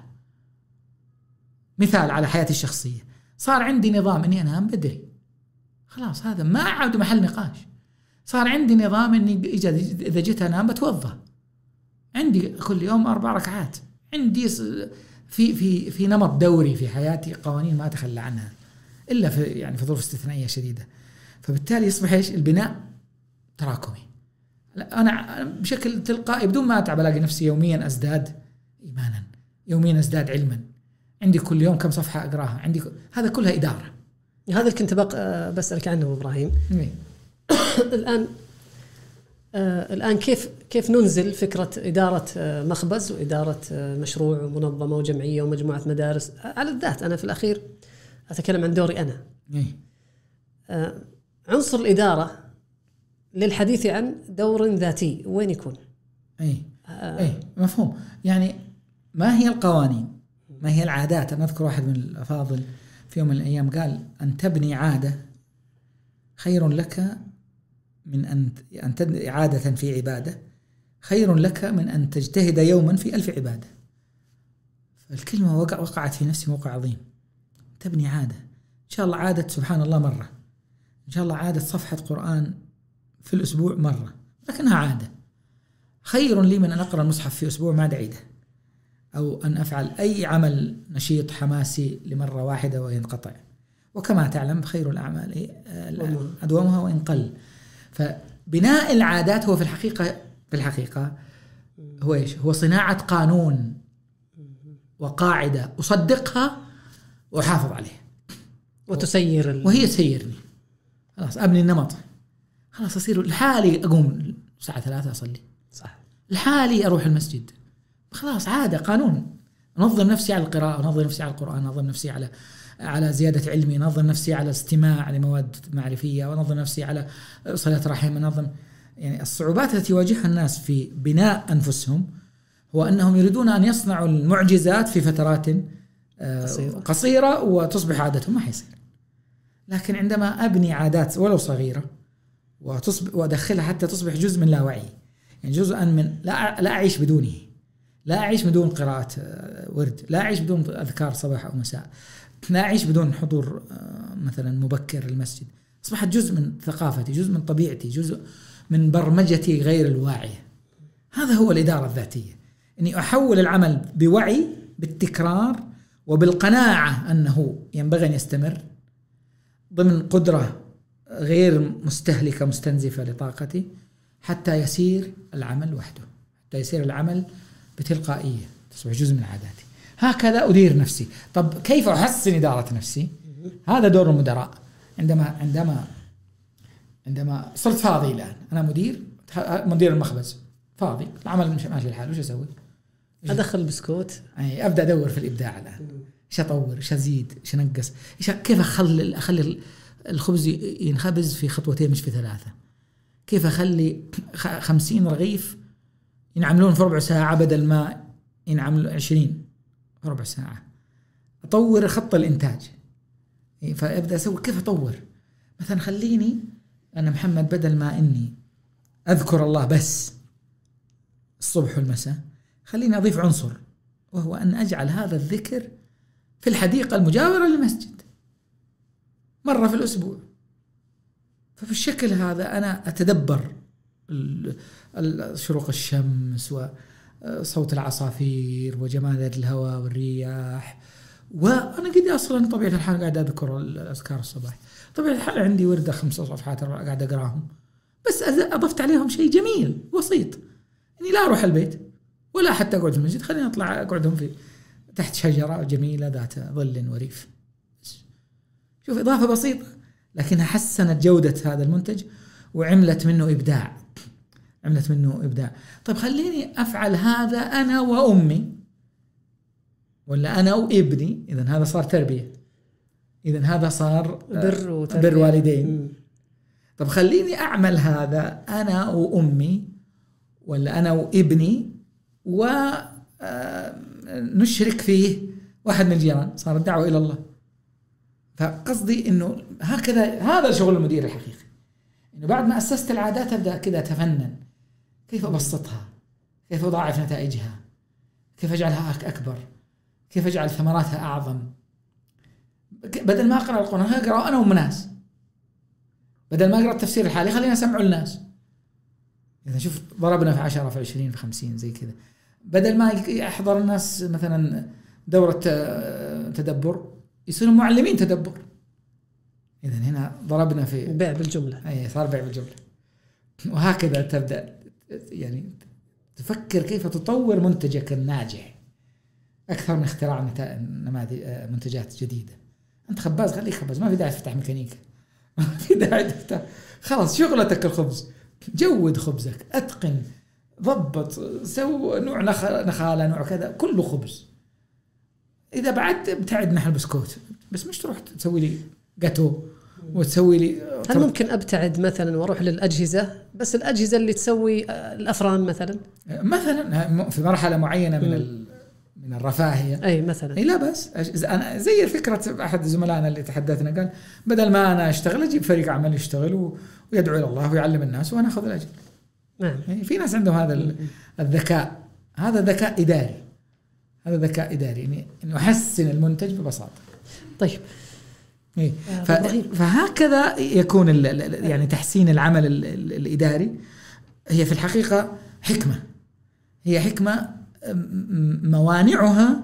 مثال على حياتي الشخصية، صار عندي نظام إني أنام بدري، خلاص هذا ما عاد محل نقاش. صار عندي نظام إني إذا جيت أنام بتوضأ، عندي كل يوم أربع ركعات، عندي في في في نمط دوري في حياتي، قوانين ما أتخلى عنها إلا في يعني في ظروف استثنائية شديدة. فبالتالي يصبح إيش البناء تراكمي. أنا بشكل تلقائي بدون ما أتعب ألاقي نفسي يوميا أزداد إيمانا، يوميا أزداد علما، عندي كل يوم كم صفحة أقراها، عندي ك... هذا كلها إدارة. هذا اللي كنت بق... بسألك عنه أبو إبراهيم. الآن آه الآن كيف كيف ننزل فكرة إدارة آه مخبز وإدارة آه مشروع ومنظمة وجمعية ومجموعة مدارس على الذات؟ أنا في الأخير أتكلم عن دوري أنا. آه عنصر الإدارة للحديث عن دور ذاتي وين يكون؟ أي آه أي مفهوم. يعني ما هي القوانين؟ ما هي العادات؟ أنا أذكر واحد من الأفاضل في يوم من الأيام قال أن تبني عادة خير لك من أن أن تبني عادة في عبادة خير لك من أن تجتهد يوما في ألف عبادة. فالكلمة وقع وقعت في نفسي موقع عظيم. تبني عادة، إن شاء الله عادة سبحان الله مرة، إن شاء الله عادة صفحة قرآن في الأسبوع مرة، لكنها عادة. خير لي من أن أقرأ المصحف في أسبوع ما أعيده، أو أن أفعل أي عمل نشيط حماسي لمرة واحدة وينقطع. وكما تعلم خير الأعمال أدومها وإن قل. فبناء العادات هو في الحقيقة في الحقيقة هو إيش؟ هو صناعة قانون وقاعدة أصدقها وأحافظ عليها وتسير ال... وهي تسيرني. خلاص أبني النمط، خلاص أصير لحالي أقوم الساعة ثلاثة أصلي، صح، لحالي أروح المسجد، خلاص عادة قانون. أنظم نفسي على القراءة، أنظم نفسي على القرآن، أنظم نفسي على على زيادة علمي، أنظم نفسي على استماع لمواد معرفية، وأنظم نفسي على صلة رحم، أنظم. يعني الصعوبات التي يواجهها الناس في بناء أنفسهم هو أنهم يريدون أن يصنعوا المعجزات في فترات قصيرة, قصيرة وتصبح عادتهم، ما حيصير. لكن عندما أبني عادات ولو صغيرة وتصبح وأدخلها حتى تصبح جزء من لا وعي، يعني جزءا من لا لا أعيش بدونه، لا أعيش بدون قراءة ورد، لا أعيش بدون أذكار صباح أو مساء، لا أعيش بدون حضور مثلا مبكر المسجد. أصبحت جزء من ثقافتي، جزء من طبيعتي، جزء من برمجتي غير الواعية. هذا هو الإدارة الذاتية، أني أحول العمل بوعي بالتكرار وبالقناعة أنه ينبغي أن يستمر ضمن قدرة غير مستهلكة مستنزفة لطاقتي حتى يسير العمل وحده، حتى يسير العمل بتلقائية، تصبح جزء من عاداتي. هكذا أدير نفسي. طب كيف أحسن إدارة نفسي؟ هذا دور المدراء. عندما عندما عندما صرت فاضي الآن، أنا مدير مدير المخبز فاضي، العمل مش ماشي الحال، وش أسوي؟ أدخل بسكوت، أي أبدأ أدور في الإبداع الآن. إيش أطور، إيش أزيد، إيش أنقص، إيش كيف أخلي أخلي الخبز ينخبز في خطوتين مش في ثلاثة، كيف أخلي خمسين رغيف ينعملون في ربع ساعة بدل ما ينعملوا عشرين في ربع ساعة. أطور خط الإنتاج. فأبدأ أسوي كيف أطور. مثلا خليني أنا محمد بدل ما إني أذكر الله بس الصبح والمساء، خليني أضيف عنصر، وهو أن أجعل هذا الذكر في الحديقة المجاورة للمسجد مرة في الأسبوع. ففي الشكل هذا أنا أتدبر شروق الشمس وصوت العصافير وجمال الهواء والرياح، وأنا قد أصلا طبيعة الحال قاعد أذكر الأذكار الصباح، طبيعة الحال عندي وردة خمسة صفحات قاعد أقراهم، بس أضفت عليهم شيء جميل بسيط، إني لا أروح البيت ولا حتى أقعد في المسجد، خليني أطلع أقعدهم في تحت شجرة جميلة ذات ظل وريف. شوف إضافة بسيطة لكنها حسنت جودة هذا المنتج وعملت منه إبداع، عملت منه إبداع. طيب خليني أفعل هذا أنا وأمي ولا أنا وابني، إذن هذا صار تربية، إذن هذا صار بر, بر والدين. طب خليني أعمل هذا أنا وأمي ولا أنا وابني ونشرك فيه واحد من الجيران، صار الدعوة إلى الله. فقصدي إنه هكذا هذا شغل المدير الحقيقي، إنه بعد ما أسست العادات أبدأ كذا أتفنن كيف أبسطها، كيف أضاعف نتائجها، كيف أجعلها أكبر، كيف أجعل ثمراتها أعظم. بدل ما أقرأ القرآن أقرأ أنا ومناس، بدل ما أقرأ التفسير الحالي خلينا أسمعه الناس. إذا شوف ضربنا في عشرة في عشرين في خمسين زي كذا، بدل ما يحضر الناس مثلا دورة تدبر يصيروا معلمين تدبر. إذا هنا ضربنا في بيع بالجملة، أي صار بيع بالجملة. وهكذا تبدأ يعني تفكر كيف تطور منتجك الناجح أكثر من اختراع نماذج منتجات جديدة. أنت خباز خليك خباز، ما في داعي تفتح ميكانيكا، ما في داعي تفتح، خلاص شغلتك الخبز، جود خبزك، أتقن، ضبط، سو نوع نخالة نوع كذا، كله خبز. إذا بعد ابتعد نحن البسكوت، بس مش تروح تسوي لي جاتو وتسوي لي. هل ممكن أبتعد مثلا وأروح للأجهزة، بس الأجهزة اللي تسوي الأفران مثلا مثلا في مرحلة معينة من من الرفاهية، أي مثلا أي لا بس أنا زي فكرة أحد زملائنا اللي تحدثنا قال بدل ما أنا أشتغل أجيب فريق عمل يشتغل ويدعو إلى الله ويعلم الناس وأنا أخذ الأجر. نعم. يعني في ناس عندهم هذا الذكاء، هذا ذكاء إداري، هذا ذكاء إداري، يعني إنه يحسن المنتج ببساطة. طيب إيه. فهكذا يكون يعني تحسين العمل الإداري هي في الحقيقة حكمة، هي حكمة موانعها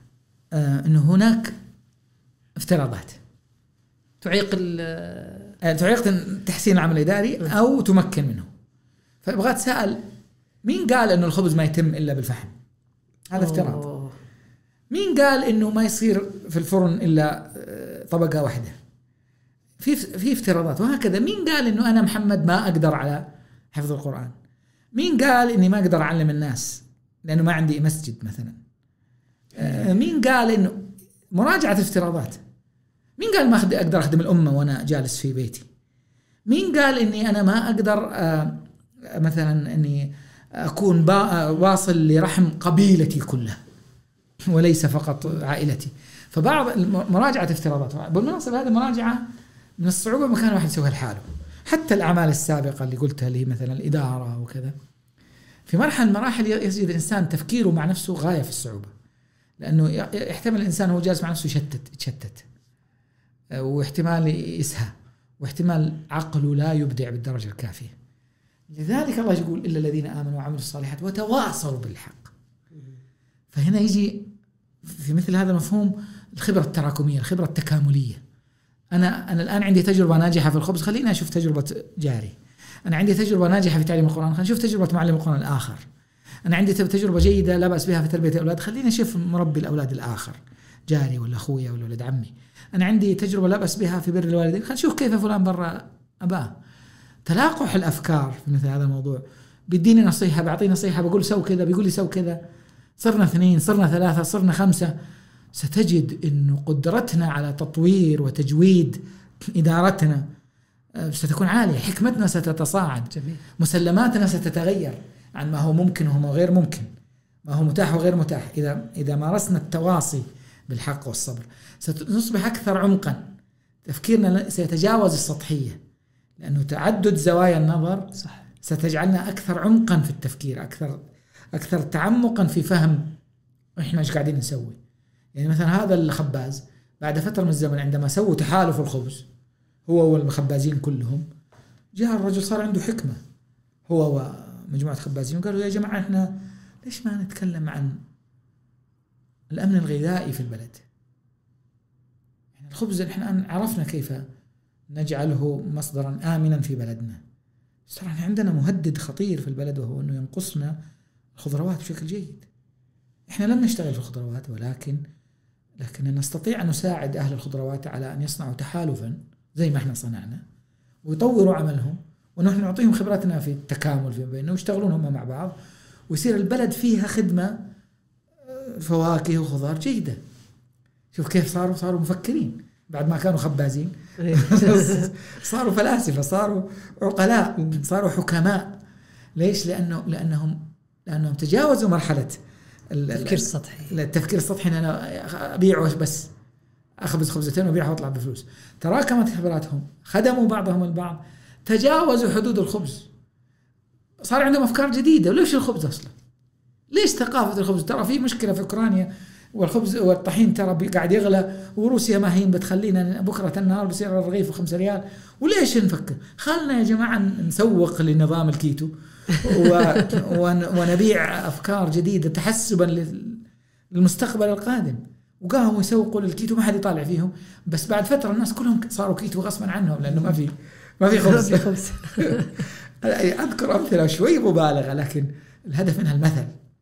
أنه هناك افتراضات تعيق تعيق تحسين العمل الإداري أو تمكن منه. فأبغى أتساءل، مين قال أنه الخبز ما يتم إلا بالفحم؟ هذا افتراض. أوه. مين قال إنه ما يصير في الفرن إلا طبقة واحدة؟ في في افتراضات. وهكذا مين قال إنه أنا محمد ما أقدر على حفظ القرآن؟ مين قال إني ما أقدر أعلم الناس لأنه ما عندي مسجد مثلا؟ مين قال إنه مراجعة افتراضات؟ مين قال ما أقدر أخدم الأمة وأنا جالس في بيتي؟ مين قال إني أنا ما أقدر مثلا إني أكون واصل لرحم قبيلتي كلها وليس فقط عائلتي؟ فبعض مراجعة افتراضات. بالمناسبة هذه مراجعة من الصعوبة ما كان واحد يسويها لحاله. حتى الأعمال السابقة اللي قلتها لي مثلا الإدارة وكذا، في مرحلة من المراحل يجد الإنسان تفكيره مع نفسه غاية في الصعوبة، لأنه يحتمل الإنسان هو جالس مع نفسه يشتت يتشتت، واحتمال يسهى، واحتمال عقله لا يبدع بالدرجة الكافية. لذلك الله يقول إلا الذين آمنوا وعملوا الصالحات وتواصوا بالحق. فهنا يجي في مثل هذا المفهوم الخبرة التراكمية، الخبرة التكاملية. أنا أنا الآن عندي تجربة ناجحة في الخبز، خليني أشوف تجربة جاري. أنا عندي تجربة ناجحة في تعليم القرآن، خليني أشوف تجربة معلم القرآن الآخر. أنا عندي تجربة جيدة لا بأس بها في تربية الأولاد، خليني أشوف مربي الأولاد الآخر، جاري ولا أخويا ولا ولد عمي. أنا عندي تجربة لا بأس بها في بر الوالدين، خلينا نشوف كيف فلان برا أباه. تلاقح الأفكار في مثل هذا الموضوع بيديني نصيحة، بعطيه نصيحة، بقول سو كذا، بيقول لي سو كذا، صرنا اثنين، صرنا ثلاثة، صرنا خمسة، ستجد أنه قدرتنا على تطوير وتجويد إدارتنا ستكون عالية، حكمتنا ستتصاعد. جميل. مسلماتنا ستتغير عن ما هو ممكن وما غير ممكن، ما هو متاح وغير متاح. إذا إذا مارسنا التواصي بالحق والصبر سنصبح أكثر عمقا، تفكيرنا سيتجاوز السطحية، لأنه تعدد زوايا النظر صح. ستجعلنا أكثر عمقا في التفكير، أكثر أكثر تعمقا في فهم إحنا إيش قاعدين نسوي. يعني مثلا هذا الخباز بعد فترة من الزمن عندما سووا تحالف الخبز هو والخبازين كلهم، جاء الرجل صار عنده حكمة هو ومجموعة خبازين وقالوا يا جماعة إحنا ليش ما نتكلم عن الأمن الغذائي في البلد؟ يعني الخبز إحنا عرفنا كيف نجعله مصدرا آمنا في بلدنا، صار عندنا مهدد خطير في البلد وهو أنه ينقصنا الخضروات بشكل جيد. إحنا لم نشتغل في الخضروات، ولكن لكن نستطيع أن نساعد أهل الخضروات على أن يصنعوا تحالفا زي ما إحنا صنعنا ويطوروا عملهم، ونحن نعطيهم خبرتنا في التكامل في بينهم ويشتغلون هم مع بعض، ويصير البلد فيها خدمة فواكه وخضار جيدة. شوف كيف صاروا صاروا مفكرين بعد ما كانوا خبازين صاروا فلاسفة، صاروا عقلاء، صاروا حكماء. ليش؟ لأنه لأنهم لأنهم تجاوزوا مرحلة التفكير السطحي. التفكير السطحي أنا أبيع بس أخبز خبزتين وبيعها وأطلع بفلوس. تراكمت خبراتهم، خدموا بعضهم البعض، تجاوزوا حدود الخبز، صار عندهم أفكار جديدة. وليش الخبز أصلا؟ ليش ثقافة الخبز؟ ترى في مشكلة في أوكرانيا والخبز والطحين ترى قاعد يغلى، وروسيا ما هي بتخلينا بكرة النهار بصير الرغيف وخمسة ريال. وليش نفكر؟ خلنا يا جماعة نسوق لنظام الكيتو ونبيع أفكار جديدة تحسبا للمستقبل القادم. وقاموا يسوقوا للكيتو، ما حد يطالع فيهم، بس بعد فترة الناس كلهم صاروا كيتو غصبا عنهم لأنه ما في ما في خبز. أذكر أمثلة شوي مبالغة، لكن الهدف منها المثل،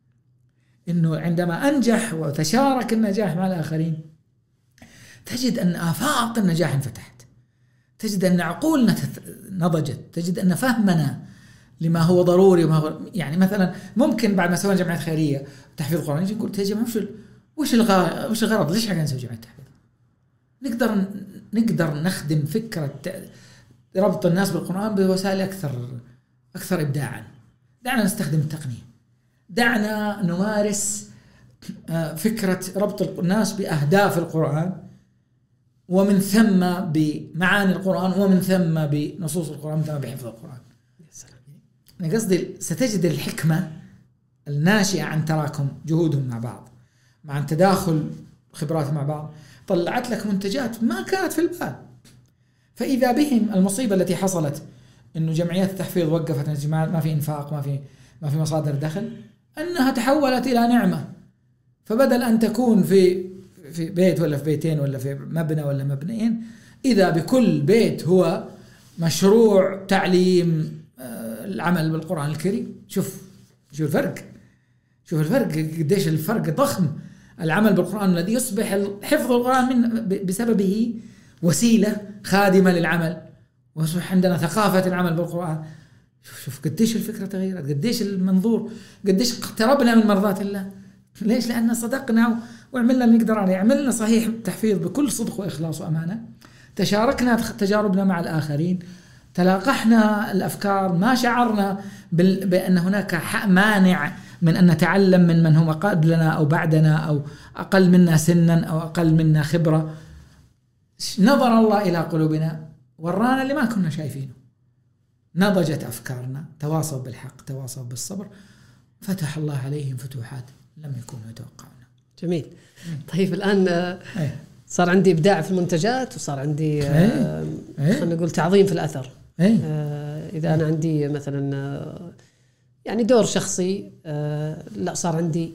إنه عندما أنجح وتشارك النجاح مع الآخرين تجد أن آفاق النجاح انفتحت، تجد أن عقولنا نضجت، تجد أن فهمنا لما هو ضروري وما هو يعني. مثلا ممكن بعد ما سوينا جمعية خيرية تحفيظ القرآن يجي نقول يا جماعة وش وش الغرض وش الغرض ليش حاجة نسوي جمعية تحفيظ؟ نقدر نقدر نخدم فكرة ربط الناس بالقرآن بوسائل أكثر أكثر إبداعا. دعنا نستخدم التقنية، دعنا نمارس فكرة ربط الناس بأهداف القرآن ومن ثم بمعاني القرآن ومن ثم بنصوص القرآن ومن ثم بحفظ القرآن. أنا قصدي ستجد الحكمة الناشئة عن تراكم جهودهم مع بعض، مع تداخل خبرات مع بعض، طلعت لك منتجات ما كانت في البال. فإذا بهم المصيبة التي حصلت إنه جمعيات التحفيظ وقفت، ما في إنفاق، ما في ما في مصادر دخل، أنها تحولت إلى نعمة. فبدل أن تكون في في بيت ولا في بيتين ولا في مبنى ولا مبنيين، إذا بكل بيت هو مشروع تعليم العمل بالقرآن الكريم. شوف شوف الفرق، شوف الفرق قديش الفرق ضخم. العمل بالقرآن الذي يصبح حفظ القرآن من بسببه وسيلة خادمة للعمل، ويصبح عندنا ثقافة العمل بالقرآن. شوف شوف قديش الفكرة تغيرت، قديش المنظور، قديش اقتربنا من مرضات الله. ليش؟ لأن صدقنا وعملنا اللي نقدر عليه، عملنا صحيح تحفيظ بكل صدق وإخلاص وأمانة، تشاركنا تجاربنا مع الآخرين، تلاقحنا الأفكار، ما شعرنا بأن هناك مانع من أن نتعلم من من هم قبلنا أو بعدنا أو أقل منا سنا أو أقل منا خبرة. نظر الله إلى قلوبنا، ورانا اللي ما كنا شايفينه، نضجت أفكارنا، تواصوا بالحق، تواصوا بالصبر، فتح الله عليهم فتوحات لم يكونوا يتوقعون. جميل. طيب الآن صار عندي إبداع في المنتجات، وصار عندي خلينا نقول تعظيم في الأثر. أي. إذا أنا عندي مثلا يعني دور شخصي، لا صار عندي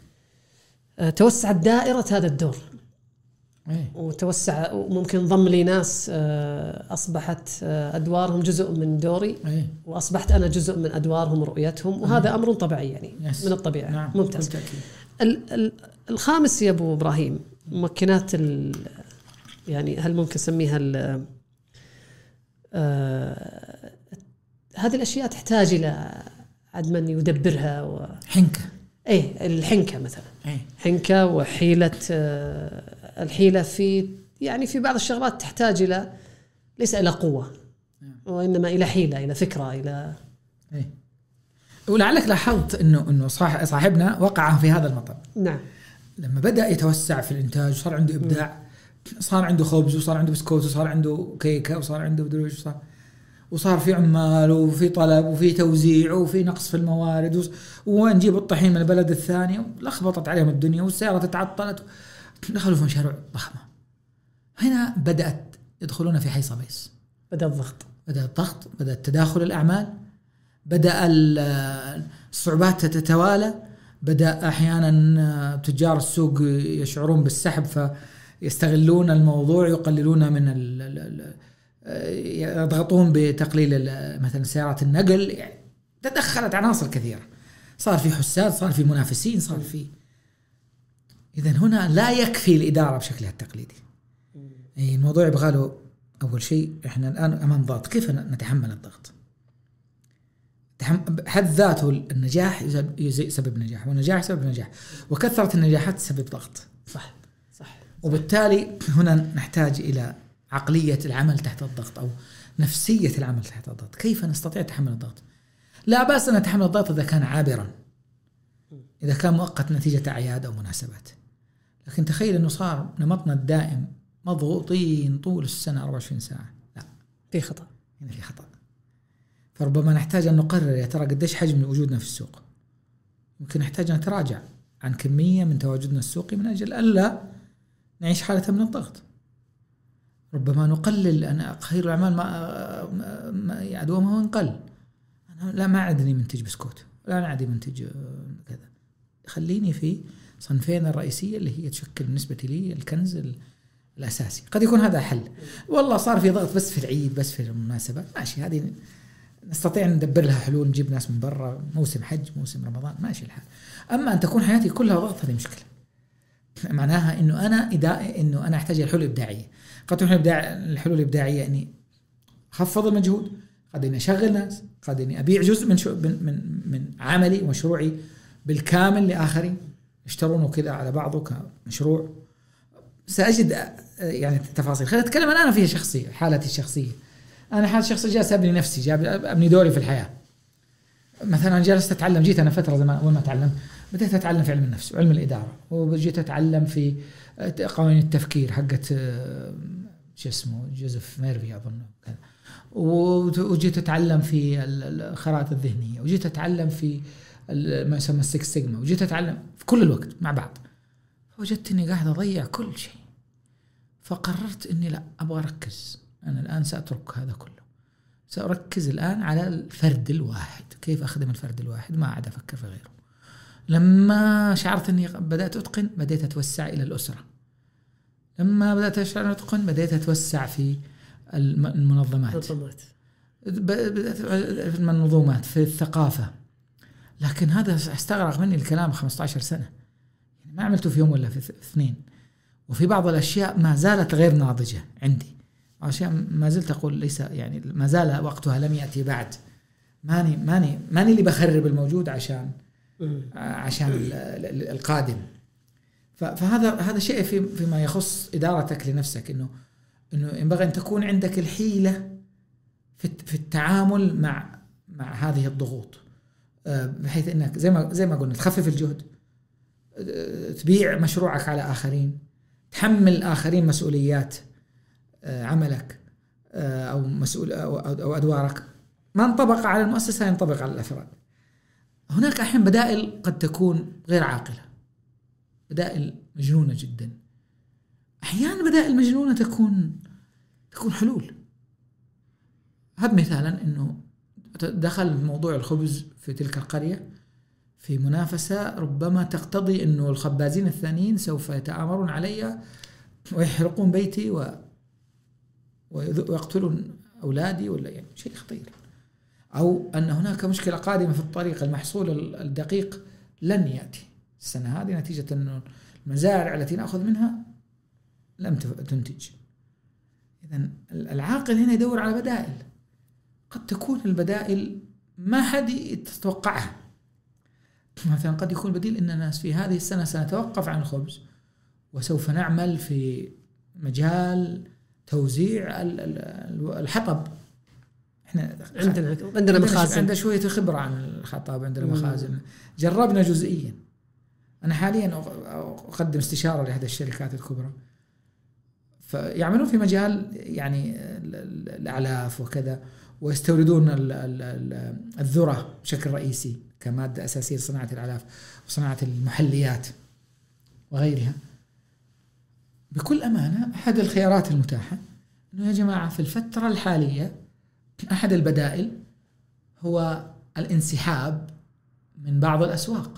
توسعت دائرة هذا الدور. أي. وتوسع، وممكن ضم لي ناس أصبحت أدوارهم جزء من دوري. أي. وأصبحت أنا جزء من أدوارهم ورؤيتهم، وهذا أي. أمر طبيعي يعني من الطبيعة. نعم. ممتاز. الخامس يا أبو إبراهيم، ممكنات يعني هل ممكن نسميها آه هذه الأشياء تحتاج إلى عد من يدبرها و... حنكة ايه الحنكه مثلا، أي. حنكه وحيله، الحيله في يعني في بعض الشغلات تحتاج الى ليس الى قوه وانما الى حيله، الى فكره، الى أي. ولعلك لاحظت انه انه صاح صاحبنا وقع في هذا المطب. نعم. لما بدا يتوسع في الانتاج وصار عنده ابداع، صار عنده خبز وصار عنده بسكوت وصار عنده كيكه وصار عنده بدروش وصار وصار في عمال وفي طلب وفي توزيع وفي نقص في الموارد ونجيب الطحين من البلد الثاني، لخبطت عليهم الدنيا والسيارة تعطلت، دخلوا في مشاريع ضخمة. هنا بدأت يدخلون في حيص بيص، بدأ الضغط بدأ الضغط، بدأ تداخل الأعمال، بدأ الصعوبات تتوالى، بدأ أحيانا تجار السوق يشعرون بالسحب فيستغلون الموضوع، يقللون من ال ال يضغطون بتقليل مثلا سيارات النقل. يعني تدخلت عناصر كثيرة، صار في حساد، صار في منافسين، صار في. إذن هنا لا يكفي الإدارة بشكلها التقليدي. الموضوع يبغى له أول شيء إحنا الآن أمام ضغط، كيف نتحمل الضغط؟ حد ذاته النجاح يسبب نجاح، والنجاح يسبب نجاح، وكثرة النجاحات تسبب ضغط. صح صح. وبالتالي هنا نحتاج إلى عقلية العمل تحت الضغط أو نفسية العمل تحت الضغط. كيف نستطيع تحمل الضغط؟ لا بأس أن نتحمل الضغط إذا كان عابرا، إذا كان مؤقت نتيجة أعياد أو مناسبات. لكن تخيل أنه صار نمطنا الدائم مضغوطين طول السنة أربعة وعشرين ساعة، لا، في خطأ، هنا في خطأ. فربما نحتاج أن نقرر يا ترى قديش حجم وجودنا في السوق. ممكن نحتاج أن نتراجع عن كمية من تواجدنا السوقي من أجل ألا نعيش حالة من الضغط. ربما نقلل، أنا خير الأعمال ما ما أدومها وانقل. أنا لا ما عندي منتج بسكوت، لا عندي منتج كذا، خليني في صنفين الرئيسية اللي هي تشكل بالنسبة لي الكنز الأساسي. قد يكون هذا حل. والله صار في ضغط بس في العيد، بس في المناسبة، ماشي، هذه نستطيع أن ندبر لها حلول، نجيب ناس من برا، موسم حج، موسم رمضان، ماشي الحال. أما أن تكون حياتي كلها ضغط، هذه مشكلة. معناها إنه أنا إذا إنه أنا أحتاج الحلول الإبداعية. قد تكون الحلول الإبداعية إني أخفض المجهود، قد إني أشغل ناس، قد إني أبيع جزء من من من عملي ومشروعي بالكامل لآخرين يشترونه كذا على بعضه كمشروع. سأجد يعني التفاصيل. خلينا نتكلم الآن فيها شخصية، حالتي الشخصية. أنا حالة شخصية جالس أبني نفسي، جاب أبني دوري في الحياة. مثلا جالس أتعلم، جيت أنا فترة زمان أول ما أتعلم بديت أتعلم في علم النفس وعلم الإدارة، وجيت أتعلم في قوانين التفكير حقت شو اسمه جوزيف ميرفي أظن كذا، وجيت أتعلم في الخرائط الذهنية، وجيت أتعلم في ما يسمى السكس سيجما، وجيت أتعلم في كل الوقت مع بعض. وجدت إني قاعد أضيع كل شيء، فقررت إني لا أبغى أركز. أنا الآن سأترك هذا كله، سأركز الآن على الفرد الواحد، كيف أخدم الفرد الواحد، ما عاد أفكر في غيره. لما شعرت أني بدأت أتقن بديت أتوسع إلى الأسرة. لما بدأت أشعر أتقن بديت أتوسع في المنظمات، في المنظومات، في الثقافة. لكن هذا استغرق مني الكلام خمسة عشر سنة، يعني ما عملته في يوم ولا في اثنين. وفي بعض الأشياء ما زالت غير ناضجة عندي، أشياء ما زلت أقول ليس يعني ما زال وقتها لم يأتي بعد. ماني ماني ماني اللي بخرب الموجود عشان عشان القادم. فهذا هذا شيء في فيما يخص إدارتك لنفسك، إنه إنه ينبغي أن تكون عندك الحيلة في في التعامل مع مع هذه الضغوط، بحيث إنك زي ما زي ما قلنا تخفف الجهد، تبيع مشروعك على آخرين، تحمل آخرين مسؤوليات عملك أو مسؤول أو, أو أدوارك. ما انطبق على المؤسسة ينطبق على الأفراد. هناك أحيانا بدائل قد تكون غير عاقلة، بدائل مجنونة جدا. أحيانا بدائل مجنونة تكون تكون حلول. هذا مثالا إنه دخل موضوع الخبز في تلك القرية في منافسة ربما تقتضي إنه الخبازين الثانيين سوف يتآمرون علي ويحرقون بيتي و ويقتلون أولادي، ولا يعني شيء خطير. أو أن هناك مشكلة قادمة في الطريق، المحصول الدقيق لن يأتي السنة هذه نتيجة أن المزارع التي نأخذ منها لم تنتج. إذن العاقل هنا يدور على بدائل. قد تكون البدائل ما حد يتوقعها، مثلا قد يكون بديل أن الناس في هذه السنة سنتوقف عن الخبز وسوف نعمل في مجال توزيع الحطب. احنا عندنا عندنا مخازن، عندنا شوية خبرة عن الحطب، عندنا مخازن، جربنا جزئيا. أنا حاليا أقدم استشارة لإحدى الشركات الكبرى، فيعملون في مجال يعني الأعلاف وكذا، ويستوردون الذرة بشكل رئيسي كمادة أساسية لصناعة الأعلاف وصناعة المحليات وغيرها. بكل أمانة أحد الخيارات المتاحة إنه يا جماعة في الفترة الحالية أحد البدائل هو الانسحاب من بعض الأسواق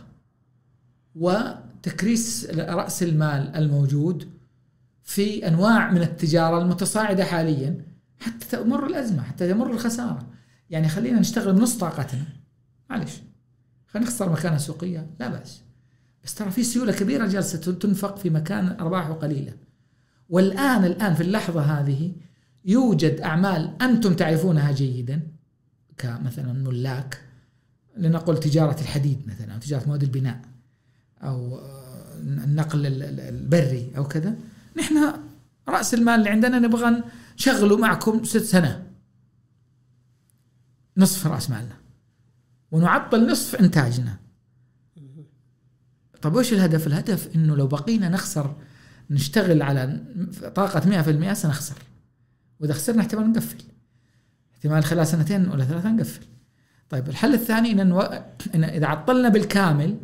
وتكريس رأس المال الموجود في أنواع من التجارة المتصاعدة حاليا حتى تمر الأزمة، حتى تمر الخسارة. يعني خلينا نشتغل بنص طاقتنا، معلش خلينا نخسر مكانة سوقية لا بأس، بس ترى في سيولة كبيرة جالسة تنفق في مكان أرباحه قليلة. والآن الآن في اللحظة هذه يوجد أعمال أنتم تعرفونها جيدا كمثلا ملاك، لنقل تجارة الحديد مثلا أو تجارة مواد البناء أو النقل البري أو كذا. نحن رأس المال اللي عندنا نبغى نشغله معكم ست سنة، نصف رأس مالنا ونعطل نصف إنتاجنا. طب وش الهدف؟ الهدف إنه لو بقينا نخسر نشتغل على طاقة مئة في المئة سنخسر، وإذا خسرنا احتمال نقفل، احتمال خلال سنتين ولا ثلاثة نقفل. طيب الحل الثاني إن, نو... إن إذا عطلنا بالكامل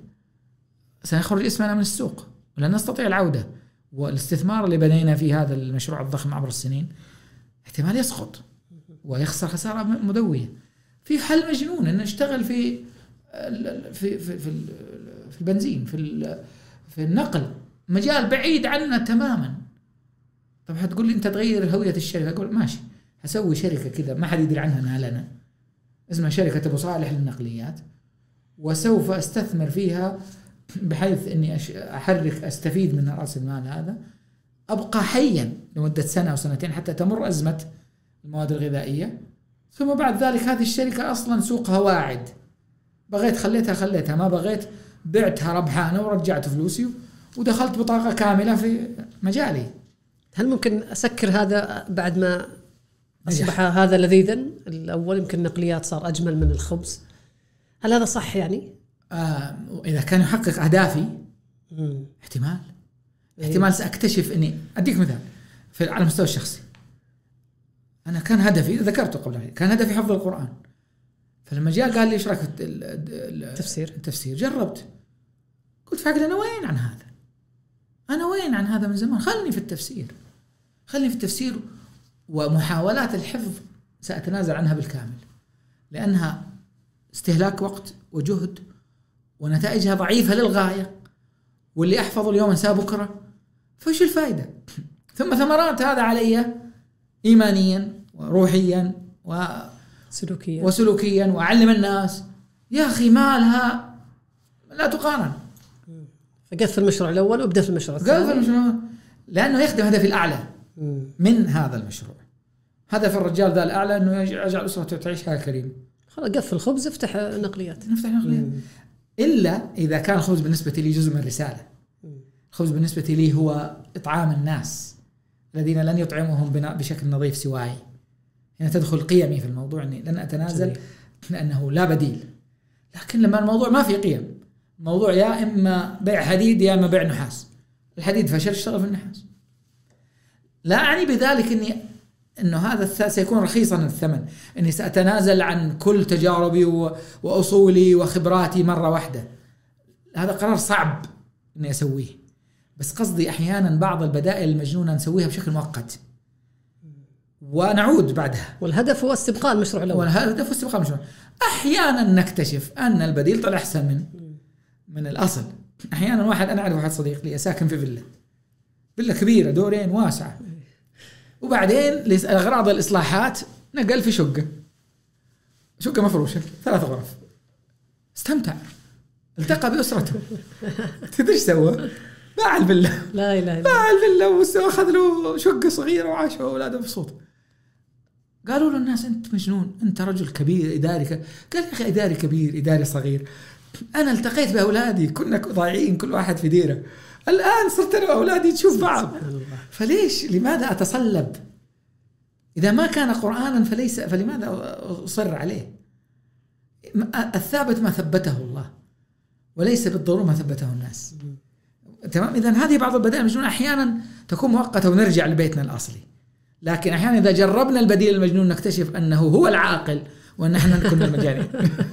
سنخرج اسمنا من السوق ولا نستطيع العودة، والاستثمار اللي بنينا في هذا المشروع الضخم عبر السنين احتمال يسقط ويخسر خسارة مدوية. في حل مجنون إن نشتغل في في في في, في البنزين، في في النقل، مجال بعيد عنا تماما. طب هتقول لي أنت تغير هوية الشركة، أقول ماشي هسوي شركة كذا ما حد يدري عنها أنها لنا، اسمها شركة أبو صالح للنقليات، وسوف أستثمر فيها بحيث أني أحرك أستفيد من رأس المال هذا، أبقى حيا لمدة سنة أو سنتين حتى تمر أزمة المواد الغذائية، ثم بعد ذلك هذه الشركة أصلا سوقها واعد، بغيت خليتها خليتها، ما بغيت بعتها ربحانة ورجعت فلوسي ودخلت بطاقة كاملة في مجالي. هل ممكن أسكر هذا بعد ما أصبح هذا لذيذا؟ الأول يمكن نقليات صار أجمل من الخبز، هل هذا صح يعني؟ آه إذا كان يحقق أهدافي مم. احتمال إيه؟ احتمال سأكتشف إني أديك مثال في على المستوى الشخصي. أنا كان هدفي ذكرته قبل كان هدفي حفظ القرآن، فلما جاء قال لي إيش رأيك في التفسير التفسير جربت، قلت فعلا أنا وين عن هذا، أنا وين عن هذا من زمان، خلني في التفسير خلني في التفسير ومحاولات الحفظ سأتنازل عنها بالكامل، لأنها استهلاك وقت وجهد ونتائجها ضعيفة للغاية، واللي أحفظه اليوم أنساه بكرة، فإيش الفائدة؟ ثم ثمرات هذا علي إيمانيا وروحيا وسلوكيا وسلوكيا وأعلم الناس يا أخي مالها لا تقارن. فقف المشروع الأول وابدأ في المشروع الثاني، قف المشروع لأنه يخدم هدفي الأعلى من هذا المشروع. هدف الرجال ذا الأعلى أنه يجعل أسرته تعيش حياة كريمة، خلاص قف الخبز افتح نقليات نفتح نقليات. إلا إذا كان الخبز بالنسبة لي جزء من الرسالة، الخبز بالنسبة لي هو إطعام الناس الذين لن يطعمهم بشكل نظيف سواي. هنا تدخل قيمي في الموضوع، أني لن أتنازل لأنه لا بديل. لكن لما الموضوع ما في قيم، الموضوع يا إما بيع حديد يا إما بيع نحاس، الحديد فشل اشتغل في النحاس. لا أعني بذلك أني إنه هذا سيكون رخيصا الثمن، إني سأتنازل عن كل تجاربي وأصولي وخبراتي مرة واحدة. هذا قرار صعب إني أسويه، بس قصدي أحيانا بعض البدائل المجنونة نسويها بشكل مؤقت ونعود بعدها، والهدف هو استبقاء المشروع الأول. والهدف هو استبقاء المشروع. أحيانا نكتشف أن البديل طلع أحسن من من الأصل. أحيانا واحد أنا أعرف واحد صديق لي ساكن في فيلا فيلا كبيرة دورين واسعة، وبعدين لأغراض الإصلاحات نقل في شقة شقة مفروشة ثلاث غرف، استمتع، التقى بأسرته. تدري ايش سوى؟ باع الفيلا، لا إله إلا باع الفيلا وأخذ له شقة صغيرة وعاش هو وأولاده مبسوط. قالوا له الناس أنت مجنون، أنت رجل كبير إداري. قال يا أخي إداري كبير إداري صغير، أنا التقيت بأولادي كنا ضايعين كل واحد في ديره، الآن صرت أنا وأولادي تشوف بعض. فليش لماذا أتصلب؟ إذا ما كان قرآنا فليس، فلماذا أصر عليه؟ الثابت ما ثبته الله وليس بالضرورة ما ثبته الناس. تمام. إذن هذه بعض البدائل المجنون أحيانا تكون مؤقتة ونرجع لبيتنا الأصلي، لكن أحيانا إذا جربنا البديل المجنون نكتشف أنه هو العاقل وأن احنا كنا مجانين.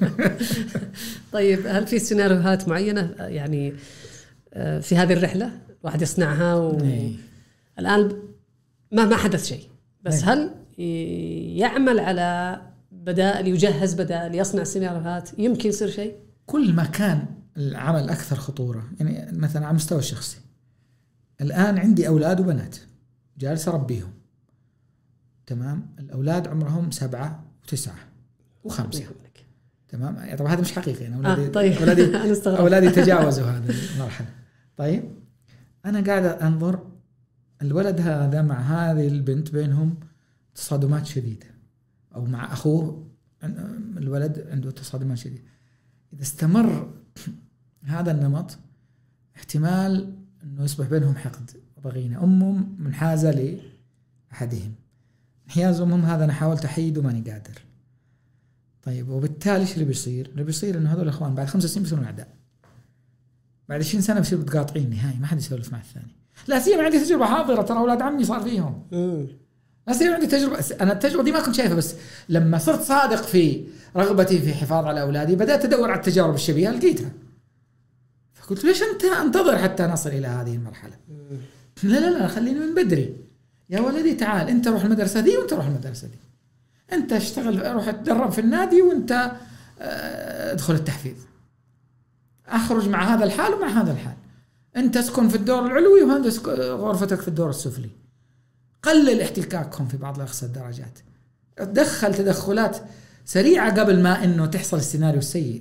طيب هل في سيناريوهات معينة يعني في هذه الرحلة واحد يصنعها والآن ما ما حدث شيء، بس هل يعمل على بدائل، يجهز بدائل، يصنع سيناريوهات يمكن يصير شيء؟ كل ما كان العمل أكثر خطورة، يعني مثلا على المستوى الشخصي الآن عندي أولاد وبنات جالس أربيهم، تمام. الأولاد عمرهم سبعة وتسعة وخمسة، تمام. طبعا هذا مش حقيقي، أنا أولادي آه طيب. أولادي, أولادي تجاوزوا هذه المرحلة. طيب أنا قاعد أنظر الولد هذا مع هذه البنت بينهم تصادمات شديدة، أو مع أخوه الولد عنده تصادمات شديدة. إذا استمر هذا النمط احتمال أنه يصبح بينهم حقد وضغينة. أمهم منحازة لأحدهم، انحياز أمهم هذا أنا حاولت أحيد وماني قادر. طيب وبالتالي إيش اللي بيصير؟ اللي بيصير إنه هذول الأخوان بعد خمسة سنين بيصيرون أعداء، بعد عشرين سنة بيصيروا متقاطعين نهائي، ما حد يسولف مع الثاني. لا سيما عندي تجربة حاضرة، ترى أولاد عمي صار فيهم. لا سيما عندي تجربة، أنا التجربة دي ما كنت شايفها، بس لما صرت صادق في رغبتي في حفاظ على أولادي بدأت أدور على التجارب الشبيهة لقيتها. فقلت ليش أنت أنتظر حتى نصل إلى هذه المرحلة؟ لا لا لا خليني من بدري يا ولدي، تعال أنت روح المدرسة دي وأنت روح المدرسة دي، أنت اشتغل روح تدرب في النادي وأنت ادخل التحفيظ، أخرج مع هذا الحال ومع هذا الحال، أنت اسكن في الدور العلوي وهذا غرفتك في الدور السفلي. قلل احتكاكهم في بعض أقصى الدرجات، دخل تدخلات سريعة قبل ما إنه تحصل السيناريو السيء.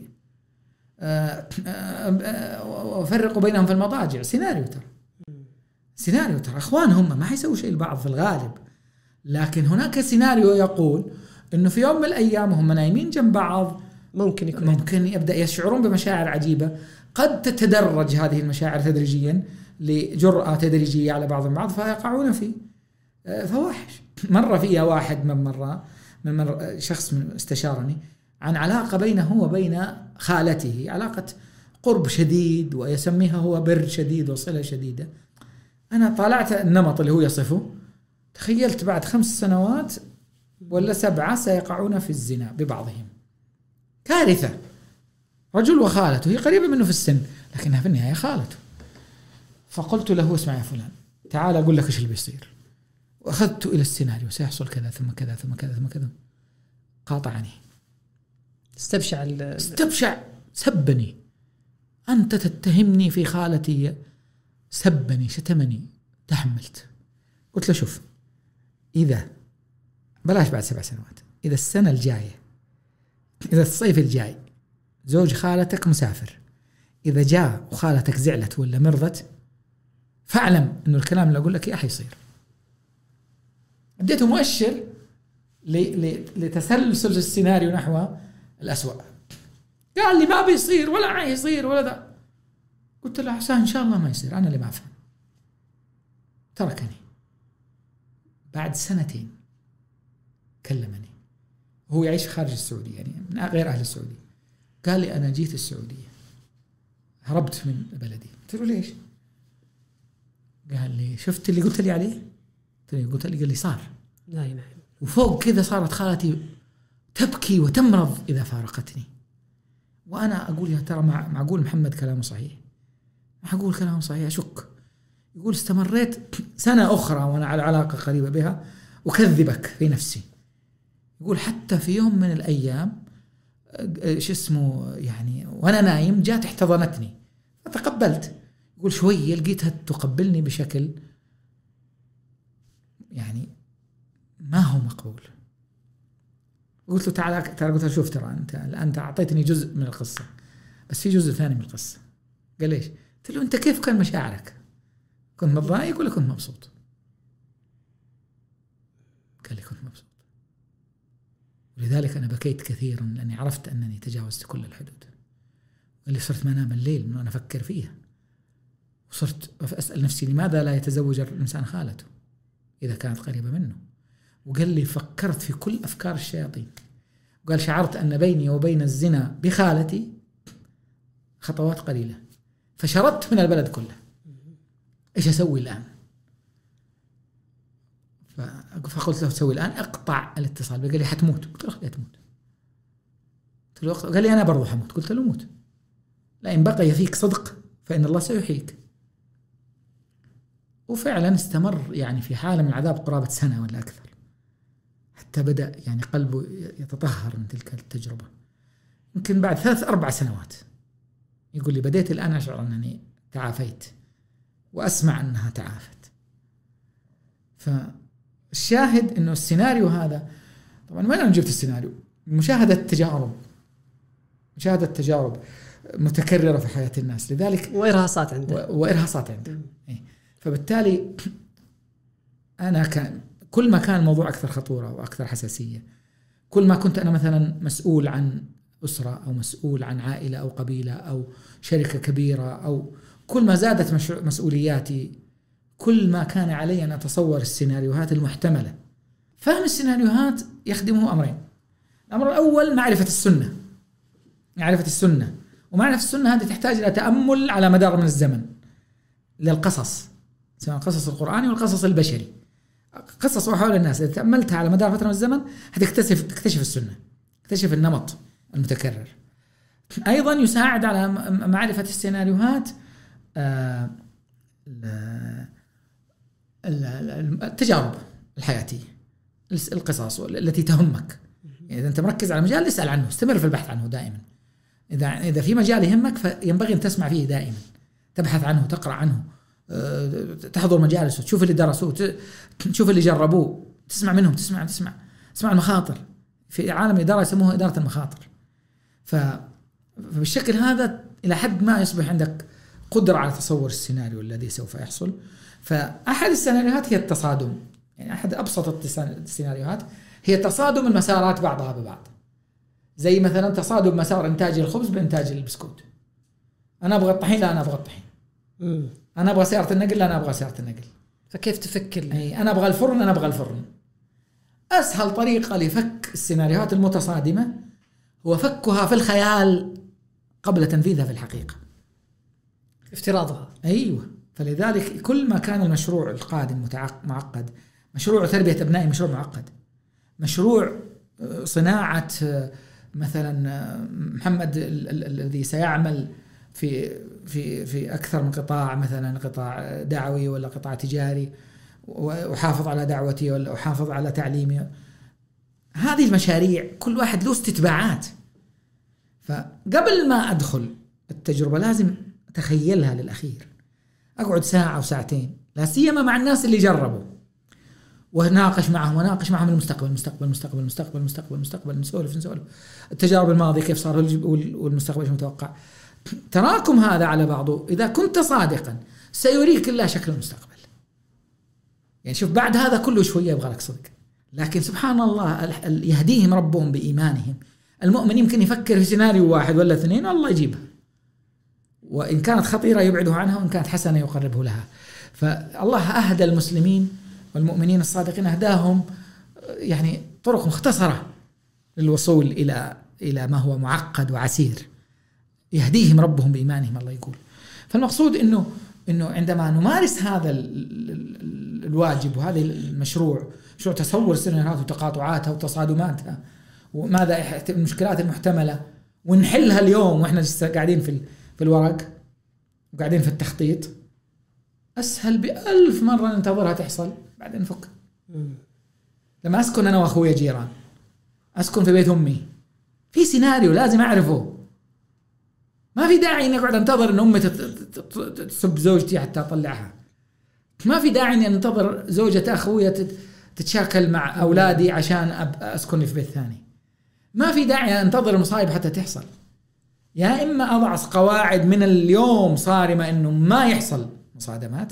وفرقوا بينهم في المضاجع، سيناريو ترى سيناريو ترى أخوان هم ما حيسووا شيء لبعض في الغالب، لكن هناك سيناريو يقول إنه في يوم من الأيام هم نايمين جنب بعض ممكن يكون ممكن يبدأ يشعرون بمشاعر عجيبة، قد تتدرج هذه المشاعر تدريجيا لجرأة تدريجية على بعض البعض فيقعون في فواحش. مرة فيها واحد من مرة من مرة شخص من استشارني عن علاقة بينه وبين خالته، علاقة قرب شديد ويسميها هو بر شديد وصلة شديدة. أنا طالعت النمط اللي هو يصفه، تخيلت بعد خمس سنوات ولا سبعة سيقعون في الزنا ببعضهم. كارثة. رجل وخالته، هي قريبة منه في السن لكنها في النهاية خالته. فقلت له اسمع يا فلان تعال أقول لك إيش اللي بيصير، وأخذت إلى السيناريو سيحصل كذا ثم كذا ثم كذا ثم كذا. قاطعني، استبشع استبشع سبني، أنت تتهمني في خالتي، سبني شتمني، تحملت. قلت له شوف، إذا بلاش بعد سبع سنوات، إذا السنة الجاية، إذا الصيف الجاي زوج خالتك مسافر، إذا جاء وخالتك زعلت ولا مرضت، فاعلم إنه الكلام اللي أقول لك إياه حيصير. اديته مؤشر لتسلسل السيناريو نحو الأسوأ. قال لي ما بيصير ولا حيصير ولا ذا. قلت له حسان إن شاء الله ما يصير، أنا اللي ما أفهم. تركني. بعد سنتين كلمني، هو يعيش خارج السعودية يعني من غير أهل السعودية. قال لي أنا جيت السعودية، هربت من بلدي. قلت له ليش؟ قال لي شفت اللي قلت لي عليه؟ قلت لي قال لي صار. لا إله. وفوق كذا صارت خالتي تبكي وتمرض إذا فارقتني. وأنا أقول يا ترى معقول محمد كلامه صحيح؟ معقول كلامه صحيح؟ أشك. يقول استمريت سنة أخرى وأنا على علاقة قريبة بها وكذبك في نفسي. يقول حتى في يوم من الأيام شو اسمه يعني وأنا نايم جات احتضنتني فتقبلت. يقول شوية لقيتها تقبلني بشكل يعني ما هو مقبول. قلت له تعال تعال قلت له شوف ترى أنت أنت أعطيتني جزء من القصة بس في جزء ثاني من القصة. قال ليش؟ قلت له أنت كيف كان مشاعرك؟ كنت متضايق ولا كنت مبسوط؟ قال لي كنت مبسوط، ولذلك أنا بكيت كثيرا لأني عرفت أنني تجاوزت كل الحدود. اللي صرت ما انام الليل من انا افكر فيها، وصرت اسال نفسي لماذا لا يتزوج الانسان خالته اذا كانت قريبه منه. وقال لي فكرت في كل افكار الشياطين، وقال شعرت ان بيني وبين الزنا بخالتي خطوات قليله، فشردت من البلد كله. ايش اسوي الان؟ فقلت له تسوي الان اقطع الاتصال. قال لي حتموت. قلت له خليها تموت. قلت له قال لي انا برضو حموت. قلت له موت، لا إن بقي فيك صدق فإن الله سيحييك. وفعلا استمر يعني في حالة من العذاب قرابة سنة ولا أكثر، حتى بدأ يعني قلبه يتطهر من تلك التجربة. يمكن بعد ثلاث أربع سنوات يقول لي بديت الآن أشعر أنني تعافيت وأسمع أنها تعافت. فالشاهد أنه السيناريو هذا طبعا وين أنا جبت السيناريو؟ مشاهدة تجارب، مشاهدة تجارب متكررة في حياة الناس، لذلك وإرهاصات عنده وإرهاصات عنده. فبالتالي أنا كان كل ما كان الموضوع أكثر خطورة وأكثر حساسية، كل ما كنت أنا مثلا مسؤول عن أسرة أو مسؤول عن عائلة أو قبيلة أو شركة كبيرة، أو كل ما زادت مسؤولياتي كل ما كان علي أن أتصور السيناريوهات المحتملة. فهم السيناريوهات يخدمه أمرين. الأمر الأول معرفة السنة، معرفة السنة ومعرفة السنة هذه تحتاج إلى تأمل على مدار من الزمن للقصص، سواء القصص القرآني والقصص البشري، قصص وحول الناس إذا تأملتها على مدار فترة من الزمن هتكتشف تكتشف السنة، تكتشف النمط المتكرر. أيضا يساعد على معرفة السيناريوهات آه التجارب الحياتية، القصص التي تهمك. يعني إذا أنت مركز على مجال اسأل عنه، استمر في البحث عنه دائما. إذا إذا في مجال يهمك فينبغي أن تسمع فيه دائما، تبحث عنه، تقرأ عنه، تحضر مجالس، تشوف اللي درسوه، تشوف اللي جربوه، تسمع منهم، تسمع تسمع تسمع المخاطر. في عالم الإدارة يسموها إدارة المخاطر. فبالشكل هذا إلى حد ما يصبح عندك قدرة على تصور السيناريو الذي سوف يحصل. فأحد السيناريوهات هي التصادم، يعني أحد أبسط السيناريوهات هي تصادم المسارات بعضها ببعض، زي مثلا تصادم مسار إنتاج الخبز بإنتاج البسكوت. أنا أبغى الطحين، لا أنا أبغى الطحين. مم. أنا أبغى سيارة النقل، لا أنا أبغى سيارة النقل. فكيف تفكر؟ أي أنا أبغى الفرن، أنا أبغى الفرن. أسهل طريقة لفك السيناريوهات المتصادمة هو فكها في الخيال قبل تنفيذها في الحقيقة، افتراضها. أيوة. فلذلك كل ما كان المشروع القادم معقد، مشروع تربية أبنائي مشروع معقد، مشروع صناعة مثلا محمد الذي سيعمل في في في أكثر من قطاع، مثلا قطاع دعوي ولا قطاع تجاري، وحافظ على دعوتي ولا أحافظ على تعليمي. هذه المشاريع كل واحد له استتباعات. فقبل ما أدخل التجربة لازم أتخيلها للأخير، أقعد ساعة أو ساعتين، لا سيما مع الناس اللي جربوا، وناقش معهم وناقش معهم المستقبل المستقبل المستقبل المستقبل المستقبل المستقبل نسولف نسولف التجارب الماضية كيف صار والمستقبل ايش متوقع. تراكم هذا على بعضه إذا كنت صادقا سيريك الله شكل المستقبل. يعني شوف بعد هذا كله شوية يبغى لك صدق، لكن سبحان الله يهديهم ربهم بإيمانهم. المؤمن يمكن يفكر في سيناريو واحد ولا اثنين والله يجيبها، وإن كانت خطيرة يبعده عنها، وإن كانت حسنة يقربه لها. فالله أهدى المسلمين والمؤمنين الصادقين، أهداهم يعني طرق مختصرة للوصول إلى إلى ما هو معقد وعسير، يهديهم ربهم بإيمانهم الله يقول. فالمقصود إنه إنه عندما نمارس هذا الواجب وهذا المشروع، مشروع تصور السيناريوهات وتقاطعاتها وتصادماتها وماذا المشكلات المحتملة، ونحلها اليوم وإحنا قاعدين في في الورق وقاعدين في التخطيط، أسهل بألف مرة ننتظرها تحصل بعدين نفك. لما أسكن أنا وأخويا جيران، أسكن في بيت أمي، في سيناريو لازم أعرفه. ما في داعي إني أقعد أنتظر إن أمي تسب زوجتي حتى أطلعها. ما في داعي إني أنتظر زوجة أخويا تتشاكل مع أولادي عشان أسكن في بيت ثاني. ما في داعي أنتظر المصايب حتى تحصل. يا إما أضع قواعد من اليوم صارمة إنه ما يحصل مصادمات،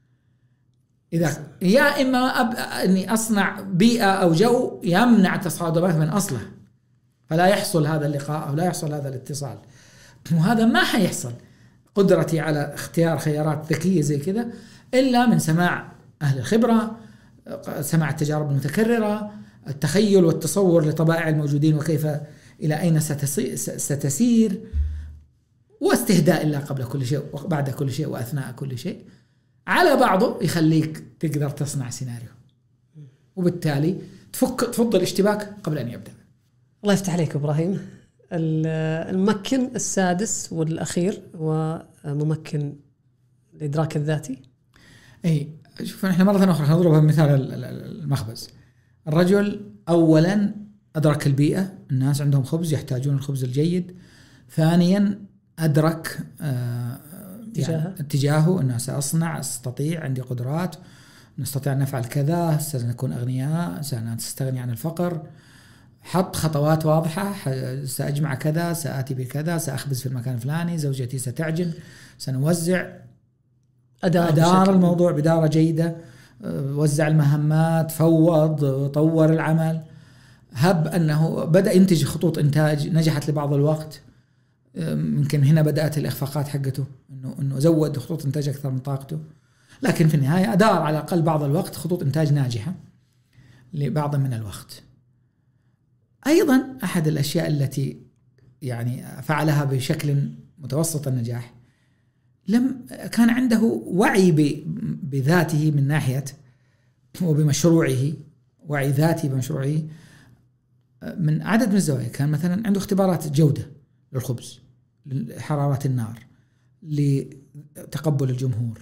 إذا يا إما أب... إني أصنع بيئة أو جو يمنع تصادمات من أصلها، فلا يحصل هذا اللقاء أو لا يحصل هذا الاتصال. وهذا ما حيحصل قدرتي على اختيار خيارات ذكية زي كذا إلا من سماع أهل الخبرة، سماع التجارب المتكررة، التخيل والتصور لطبائع الموجودين وكيف إلى أين ستسير، واستهداء الله قبل كل شيء وبعد كل شيء وأثناء كل شيء. على بعضه يخليك تقدر تصنع سيناريو، وبالتالي تفك تفضل الاشتباك قبل أن يبدأ. الله يفتح عليك إبراهيم. الممكن السادس والأخير هو ممكن الإدراك الذاتي. أي شوف، نحن مرة أخرى نضربها بمثال المخبز. الرجل أولا أدرك البيئة، الناس عندهم خبز يحتاجون الخبز الجيد. ثانيا أدرك آه يعني اتجاهه، أنه سأصنع، أستطيع، عندي قدرات، نستطيع أن نفعل كذا، سنكون أغنياء، سنستغني عن الفقر. حط خطوات واضحة، سأجمع كذا، سآتي بكذا، سأخبز في المكان الفلاني، زوجتي ستعجن، سنوزع، أدار الموضوع بدارة جيدة، وزع المهمات، فوض، طور العمل. هب أنه بدأ ينتج خطوط إنتاج نجحت لبعض الوقت، يمكن هنا بدأت الإخفاقات حقته، إنه إنه زود خطوط إنتاج أكثر من طاقته، لكن في النهاية أدار على الأقل بعض الوقت خطوط إنتاج ناجحة لبعض من الوقت. أيضا أحد الأشياء التي يعني فعلها بشكل متوسط النجاح، لم كان عنده وعي بذاته من ناحية وبمشروعه، وعي ذاتي بمشروعه من عدد من الزوايا. كان مثلا عنده اختبارات جودة للخبز، لحرارة النار، لتقبل الجمهور،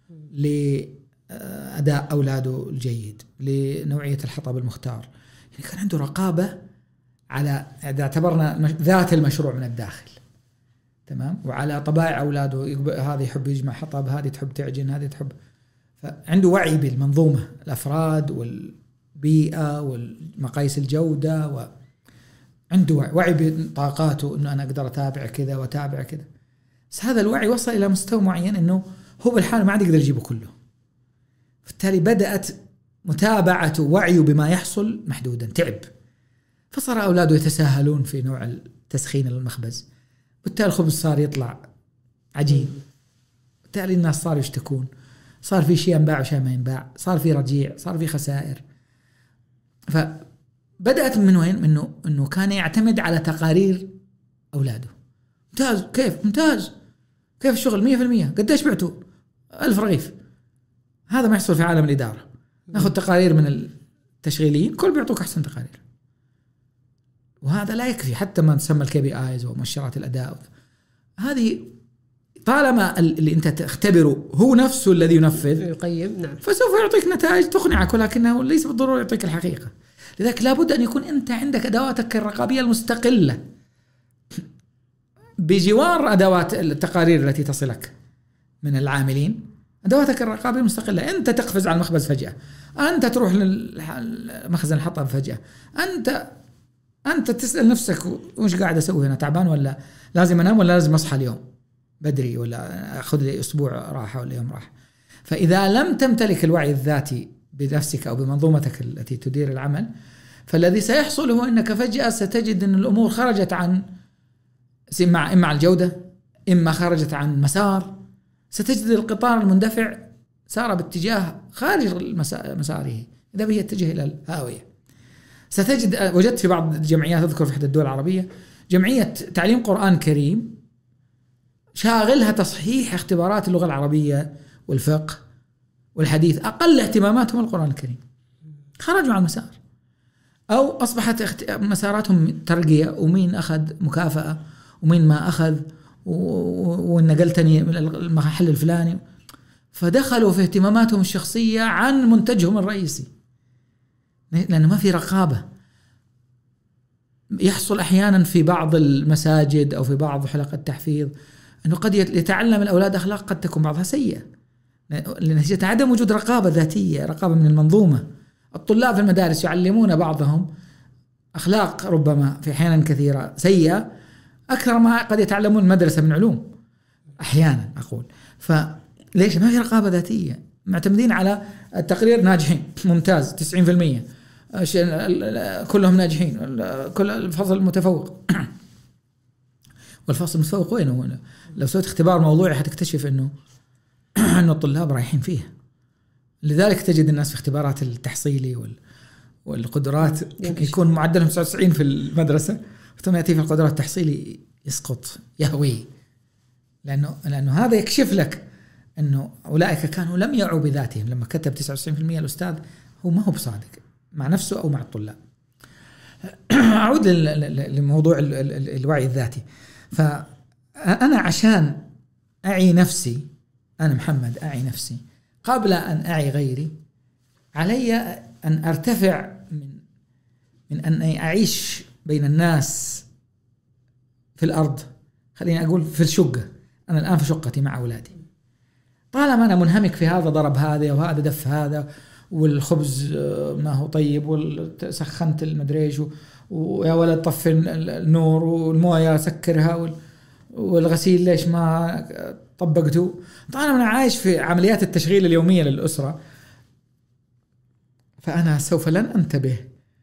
لأداء أولاده الجيد، لنوعية الحطب المختار. يعني كان عنده رقابة على، إذا اعتبرنا ذات المشروع من الداخل، تمام، وعلى طبائع أولاده، هذه يحب يجمع حطب، هذه تحب تعجن، هذه تحب. فعنده وعي بالمنظومة، الأفراد والبيئة والمقاييس الجودة، وعنده وعي بطاقاته، إنه أنا أقدر أتابع كذا وأتابع كذا. بس هذا الوعي وصل إلى مستوى معين إنه هو بالحال ما عاد يقدر يجيبه كله، بالتالي بدأت متابعته وعيه بما يحصل محدودا، تعب. فصار أولاده يتساهلون في نوع التسخين المخبز، بالتالي الخبز صار يطلع عجين، بالتالي الناس صاروا يشتكون، صار في شيء ينباع وشيء ما ينباع، صار في رجيع، صار في خسائر. فبدأت من وين؟ منه إنه كان يعتمد على تقارير أولاده. ممتاز، كيف ممتاز، كيف الشغل مية في المية، قديش بعتوا؟ ألف رغيف. هذا ما يحصل في عالم الإدارة. ناخذ تقارير من التشغيليين، كل بيعطوك أحسن تقارير، وهذا لا يكفي. حتى ما تسمى الكي بي آيز ومؤشرات الأداء، هذه طالما اللي أنت تختبره هو نفسه الذي ينفذ يقيم، نعم، فسوف يعطيك نتائج تقنعك، ولكنه ليس بالضرورة يعطيك الحقيقة. لذلك لابد أن يكون أنت عندك أدواتك الرقابية المستقلة بجوار أدوات التقارير التي تصلك من العاملين. أدواتك الرقابية المستقلة، أنت تقفز على المخبز فجأة، أنت تروح للمخزن الحطب فجأة، أنت أنت تسأل نفسك وش قاعد أسوي هنا، تعبان ولا لازم أنام ولا لازم أصحى اليوم بدري ولا أخذ لي أسبوع راحة ولا يوم راحة. فإذا لم تمتلك الوعي الذاتي بنفسك أو بمنظومتك التي تدير العمل، فالذي سيحصل هو أنك فجأة ستجد أن الأمور خرجت عن إما إما عن الجودة، إما خرجت عن مسار. ستجد القطار المندفع سار باتجاه خارج مساره، إذا به يتجه إلى الهاوية. ستجد، وجدت في بعض الجمعيات، أذكر في إحدى الدول العربية جمعية تعليم قرآن كريم شاغلها تصحيح اختبارات اللغة العربية والفقه والحديث، أقل اهتماماتهم القرآن الكريم، خرجوا عن المسار، أو أصبحت مساراتهم ترقية، ومين أخذ مكافأة ومين ما أخذ، ونقلتني من المحل الفلاني. فدخلوا في اهتماماتهم الشخصية عن منتجهم الرئيسي، لأنه ما في رقابة. يحصل أحيانا في بعض المساجد أو في بعض حلقات التحفيظ أنه قد يتعلم الأولاد أخلاق قد تكون بعضها سيئة لنتيجة عدم وجود رقابة ذاتية، رقابة من المنظومة. الطلاب في المدارس يعلمون بعضهم أخلاق ربما في أحيانا كثيرة سيئة أكثر ما قد يتعلمون المدرسة من علوم أحيانا أقول. فليش ما في رقابة ذاتية؟ معتمدين على التقرير، ناجحين ممتاز تسعين بالمية، كلهم ناجحين، كل الفصل متفوق. والفصل المتفوق وينه؟ لو سويت اختبار موضوعي حتكتشف انه انه الطلاب رايحين فيه. لذلك تجد الناس في اختبارات التحصيلي وال والقدرات يكون معدلهم تسعة وتسعين في المدرسة، ثم يأتي في القدرات التحصيلي يسقط يهوي، لأنه لأنه هذا يكشف لك أنه أولئك كانوا لم يعوا بذاتهم. لما كتب تسعة وتسعين بالمئة الأستاذ هو ما هو بصادق مع نفسه أو مع الطلاب. أعود لموضوع الوعي الذاتي. فأنا عشان أعي نفسي، أنا محمد أعي نفسي قبل أن أعي غيري، علي أن أرتفع من من أن أعيش بين الناس في الأرض. خليني أقول في الشقة، أنا الآن في شقتي مع أولادي، طالما أنا منهمك في هذا ضرب هذا وهذا دف هذا والخبز ما هو طيب وسخنت المدريش ويا ولد طفي النور والموية سكرها والغسيل ليش ما طبقته، طالما أنا عايش في عمليات التشغيل اليومية للأسرة، فأنا سوف لن أنتبه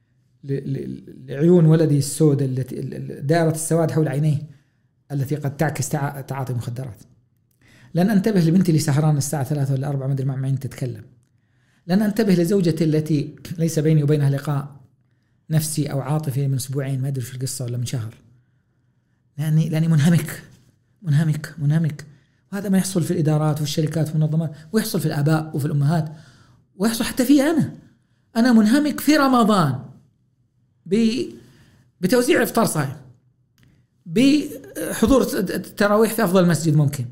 لعيون ولدي السوداء التي دائرة السواد حول عينيه التي قد تعكس تعاطي مخدرات. لن أنتبه لبنتي اللي سهران الساعة ثلاثة ولا أربعة ما أدري مع مين تتكلم. لن أنتبه لزوجتي التي ليس بيني وبينها لقاء نفسي أو عاطفي من أسبوعين ما أدري في القصة ولا من شهر، لأني لأني منهمك منهمك منهمك. وهذا ما يحصل في الإدارات والشركات والمنظمات، ويحصل في الآباء وفي الأمهات، ويحصل حتى في أنا أنا منهمك في رمضان بتوزيع إفطار صائم، بحضور التراويح في أفضل مسجد ممكن،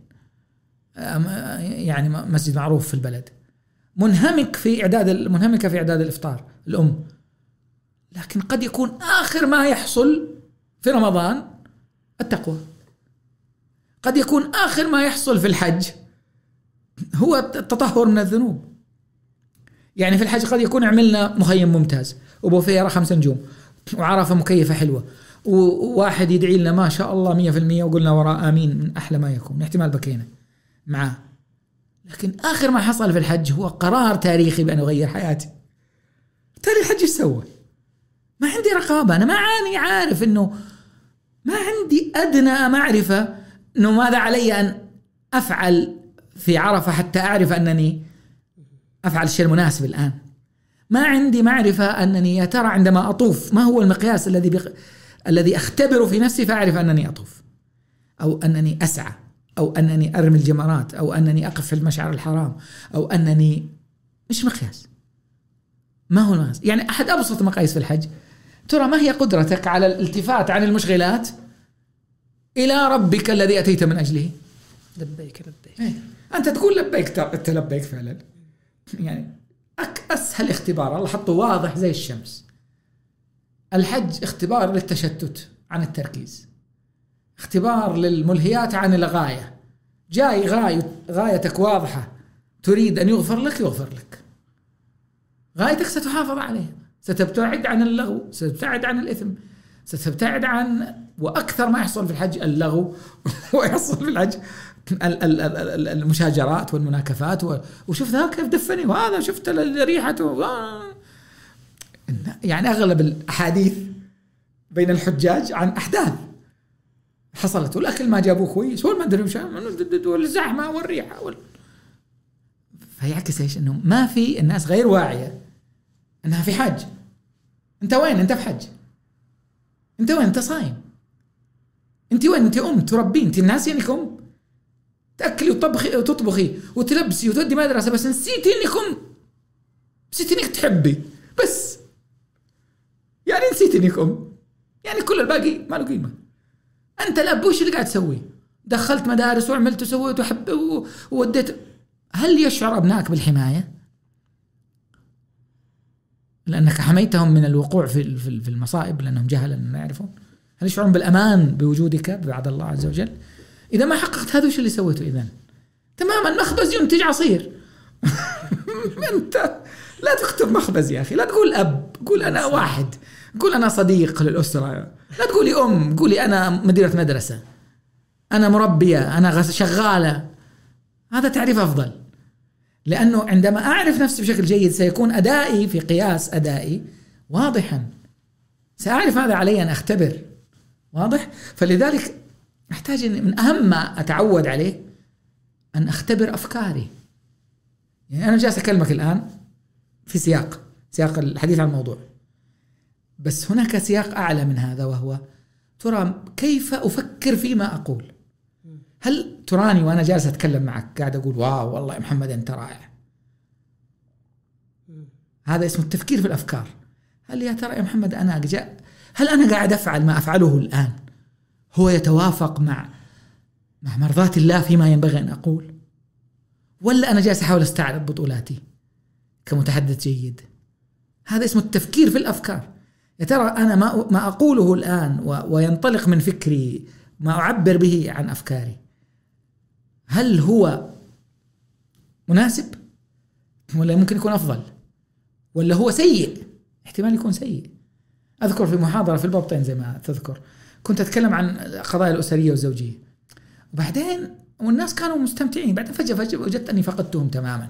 يعني مسجد معروف في البلد، منهمك في إعداد منهمكة في إعداد الإفطار الأم. لكن قد يكون آخر ما يحصل في رمضان التقوى، قد يكون آخر ما يحصل في الحج هو التطهر من الذنوب. يعني في الحج قد يكون عملنا مخيم ممتاز وبوفيرة خمس نجوم وعرفة مكيفة حلوة وواحد يدعي لنا ما شاء الله مية في المية وقلنا وراء آمين من أحلى ما يكون، احتمال بكينا معاه. لكن آخر ما حصل في الحج هو قرار تاريخي بأن أغير حياتي. تالي الحج إيش سوى؟ ما عندي رقابة، أنا ما عاني عارف إنه ما عندي أدنى معرفة إنه ماذا علي أن أفعل في عرفة حتى أعرف أنني أفعل الشيء المناسب الآن. ما عندي معرفة أنني يا ترى عندما أطوف ما هو المقياس الذي بق... الذي أختبره في نفسي فأعرف أنني أطوف، أو أنني أسعى، أو أنني أرمي الجمرات، أو أنني أقف في المشعر الحرام، أو أنني مش مقياس. ما هو المقياس؟ يعني أحد أبسط مقاييس في الحج، ترى ما هي قدرتك على الالتفات عن المشغلات إلى ربك الذي أتيت من أجله؟ لبيك لبيك. إيه؟ أنت تقول لبيك، أنت لبيك فعلا. يعني أسهل اختبار الله حطه واضح زي الشمس. الحج اختبار للتشتت عن التركيز، اختبار للملهيات عن الغاية. جاي غاية غايتك واضحة تريد أن يغفر لك يغفر لك، غايتك ستحافظ عليها، ستبتعد عن اللغو، ستبتعد عن الإثم، ستبتعد عن، وأكثر ما يحصل في الحج اللغو ويحصل في الحج المشاجرات والمناكفات. وشوف ذا كيف دفني وهذا شفت ريحته. يعني أغلب الأحاديث بين الحجاج عن أحداث حصلت، والأكل ما جابوه كويس والمدري وش والزحمة والريحة وال... فيعكس إيش؟ إنه ما في، الناس غير واعية أنها في حج. أنت وين؟ أنت في حج. أنت وين؟ أنت صايم. أنت وين؟ أنت أم تربين. أنت الناس إنك أم تأكلي وتطبخي وتطبخي وتلبسي وتودي مدرسة، بس نسيتي إنك أم، نسيتي إنك تحبي بس، يعني نسيتي إنك أم، يعني كل الباقي ما له قيمة. أنت الأب وش اللي قاعد تسوي؟ دخلت مدارس وعملت وسويت وحب ووديت. هل يشعر أبنائك بالحماية؟ لأنك حميتهم من الوقوع في في المصائب لأنهم جهلا ما يعرفون؟ هل يشعرون بالأمان بوجودك بعد الله عز وجل؟ إذا ما حققت هذا وش اللي سويته إذن؟ تماما مخبز ينتج عصير. أنت لا تكتب مخبز يا أخي، لا تقول أب، قول أنا واحد، قول أنا صديق للأسرة، لا تقولي أم، قولي أنا مديرة مدرسة، أنا مربية، أنا شغالة. هذا تعريف أفضل، لأنه عندما أعرف نفسي بشكل جيد سيكون أدائي في قياس أدائي واضحا، سأعرف هذا علي أن أختبر واضح. فلذلك أحتاج إن من أهم ما أتعود عليه أن أختبر أفكاري. يعني أنا جالس أكلمك الآن في سياق سياق الحديث عن الموضوع، بس هناك سياق أعلى من هذا، وهو ترى كيف أفكر فيما أقول. هل تراني وأنا جالس أتكلم معك قاعد أقول واو والله يا محمد أنت رائع؟ هذا اسمه التفكير في الأفكار. هل يا ترى يا محمد أنا جاء هل أنا قاعد أفعل ما أفعله الآن هو يتوافق مع مع مرضات الله فيما ينبغي أن أقول، ولا أنا جالس أحاول أستعرض بطولاتي كمتحدث جيد؟ هذا اسمه التفكير في الأفكار. يا ترى أنا ما ما أقوله الآن وينطلق من فكري، ما أعبر به عن أفكاري، هل هو مناسب ولا ممكن يكون أفضل، ولا هو سيء؟ احتمال يكون سيء. أذكر في محاضرة في البابتين زي ما تذكر كنت أتكلم عن قضايا الأسرية والزوجية، وبعدين والناس كانوا مستمتعين، بعدين فجأة فجأة وجدت أني فقدتهم تماما.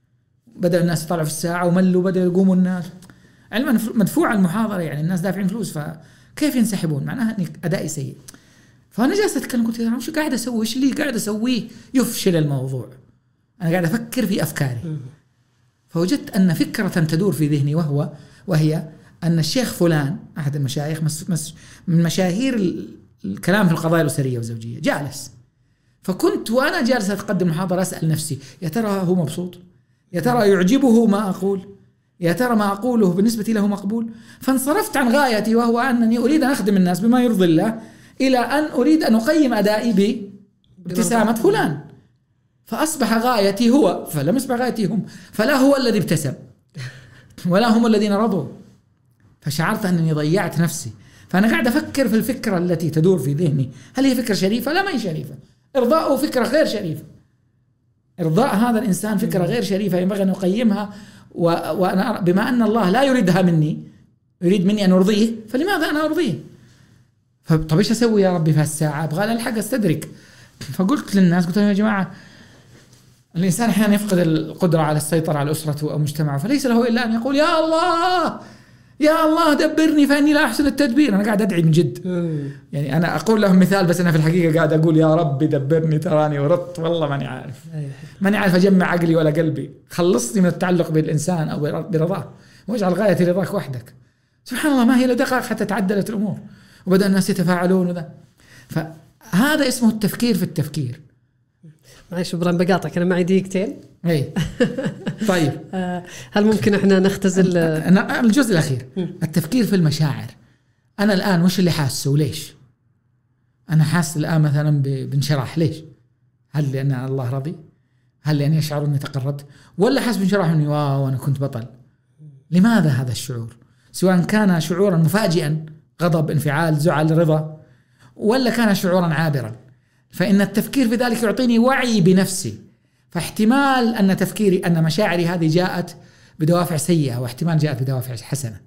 بدأ الناس يطلعوا في الساعة وملوا، بدأ يقوموا الناس علما مدفوع المحاضرة، يعني الناس دافعين فلوس، فكيف ينسحبون؟ معناها أني أدائي سيء. فأنا جالس أتكلم قلت وش قاعد أسوي؟ إيش اللي قاعد أسويه يفشل الموضوع؟ أنا قاعد أفكر في أفكاري. فوجدت أن فكرة تدور في ذهني، وهو وهي أن الشيخ فلان أحد المشايخ مس مس من مشاهير الكلام في القضايا الأسرية والزوجية جالس، فكنت وأنا جالس أتقدم محاضرة أسأل نفسي يا ترى هو مبسوط؟ يا ترى يعجبه ما أقول؟ يا ترى ما أقوله بالنسبة له مقبول؟ فانصرفت عن غايتي، وهو أنني أريد أن أخدم الناس بما يرضي الله، إلى أن أريد أن أقيم أدائي بابتسامة فلان. فأصبح غايتي هو، فلم يصبح غايتي هم، فلا هو الذي ابتسم ولا هم الذين رضوا. فشعرت أنني ضيعت نفسي. فأنا قاعد أفكر في الفكرة التي تدور في ذهني، هل هي فكرة شريفة؟ لا، ما هي شريفة. إرضاءه فكرة غير شريفة. إرضاء هذا الإنسان فكرة غير شريفة، ينبغي أن أقيمها، وأنا بما أن الله لا يريدها مني، يريد مني أن أرضيه، فلماذا أنا أرضيه؟ طب إيش أسوي يا ربي في هالساعة؟ أبغى ألحق أستدرك. فقلت للناس، قلت لهم يا جماعة، الإنسان أحيانا يفقد القدرة على السيطرة على أسرته أو مجتمعه، فليس له إلا أن يقول يا الله يا الله دبرني فإني لا أحسن التدبير. أنا قاعد أدعي من جد، يعني أنا أقول لهم مثال، بس أنا في الحقيقة قاعد أقول يا رب دبرني، تراني ورطت والله ماني عارف ماني عارف أجمع عقلي ولا قلبي، خلصني من التعلق بالإنسان أو برضاه، واجعل غايتي رضاك وحدك. سبحان الله، ما هي لدقائق حتى تعدلت الأمور وبدأ الناس يتفاعلون وذا. فهذا اسمه التفكير في التفكير. معليش إبراهيم بقاطعك، أنا معي دقيقتين. أي طيب. هل ممكن إحنا نختزل الجزء الأخير؟ التفكير في المشاعر. أنا الآن وش اللي حاسه وليش؟ أنا حاس الآن مثلا بانشراح، ليش؟ هل لأن الله رضي؟ هل لأني أشعر أني تقربت؟ ولا حاس بانشراح أني واو أنا كنت بطل؟ لماذا هذا الشعور؟ سواء كان شعورا مفاجئا، غضب، انفعال، زعل، رضا، ولا كان شعورا عابرا، فإن التفكير في ذلك يعطيني وعي بنفسي. فاحتمال أن تفكيري أن مشاعري هذه جاءت بدوافع سيئة، واحتمال جاءت بدوافع حسنة،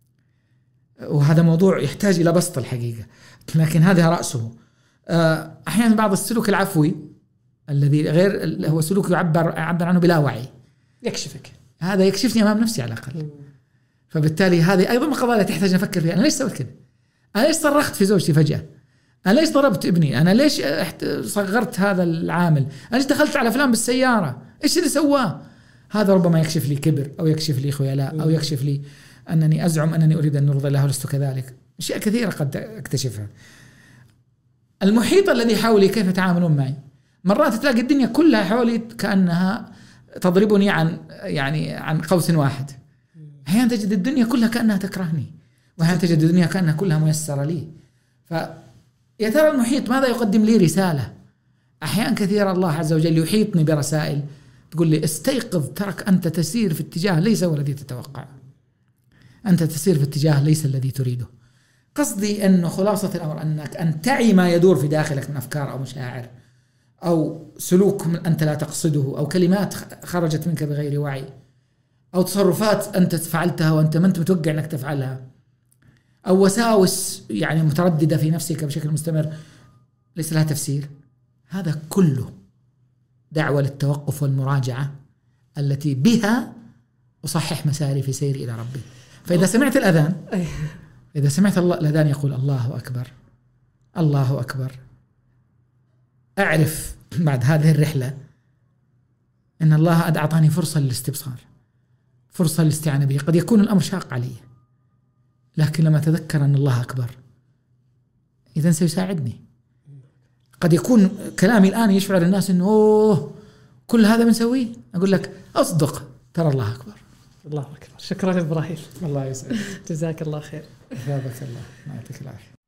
وهذا موضوع يحتاج إلى بسط الحقيقة، لكن هذا رأسه. أحيانا بعض السلوك العفوي الذي غير هو سلوك يعبر يعبر عنه بلا وعي، يكشفك، هذا يكشفني أمام نفسي على الأقل. فبالتالي هذه أيضا قضايا تحتاج نفكر فيها. أنا ليش سويت كذا؟ أنا ليش صرخت في زوجتي فجأة؟ أنا ليش ضربت ابني؟ أنا ليش صغرت هذا العامل؟ أنا ليش دخلت على فلان بالسيارة؟ إيش اللي سواه؟ هذا ربما يكشف لي كبر، أو يكشف لي خيلاء، أو يكشف لي أنني أزعم أنني أريد أن نرضي الله ولست كذلك. أشياء كثيرة قد أكتشفها. المحيط الذي حولي كيف يتعاملون معي؟ مرات تلاقي الدنيا كلها حولي كأنها تضربني عن يعني عن قوس واحد. أحيانا تجد الدنيا كلها كأنها تكرهني، وأحيانا تجد الدنيا كأنها كلها ميسرة لي. فيا ترى المحيط ماذا يقدم لي؟ رسالة. أحيانا كثيرا الله عز وجل يحيطني برسائل تقول لي استيقظ، ترك أنت تسير في اتجاه ليس هو الذي تتوقع، أنت تسير في اتجاه ليس الذي تريده. قصدي أنه خلاصة الأمر أنك أن تعي ما يدور في داخلك من أفكار أو مشاعر أو سلوك أنت لا تقصده، أو كلمات خرجت منك بغير وعي، أو تصرفات أنت فعلتها وأنت ما أنت متوقع أنك تفعلها، أو وساوس يعني مترددة في نفسك بشكل مستمر ليس لها تفسير. هذا كله دعوة للتوقف والمراجعة التي بها أصحح مساري في سيري إلى ربي. فإذا سمعت الأذان، إذا سمعت الله الأذان يقول الله أكبر الله أكبر، أعرف بعد هذه الرحلة أن الله قد أعطاني فرصة للاستبصار، فرصة للاستعانة به. قد يكون الأمر شاق علي، لكن لما أتذكر أن الله أكبر إذن سيساعدني. قد يكون كلامي الآن يشعر الناس أنه أوه كل هذا بنسويه، أقول لك أصدق، ترى الله أكبر. الله أكبر. شكرا إبراهيم. الله يسعدك. جزاك الله خير. أثابك الله، ما يعطيك العافية.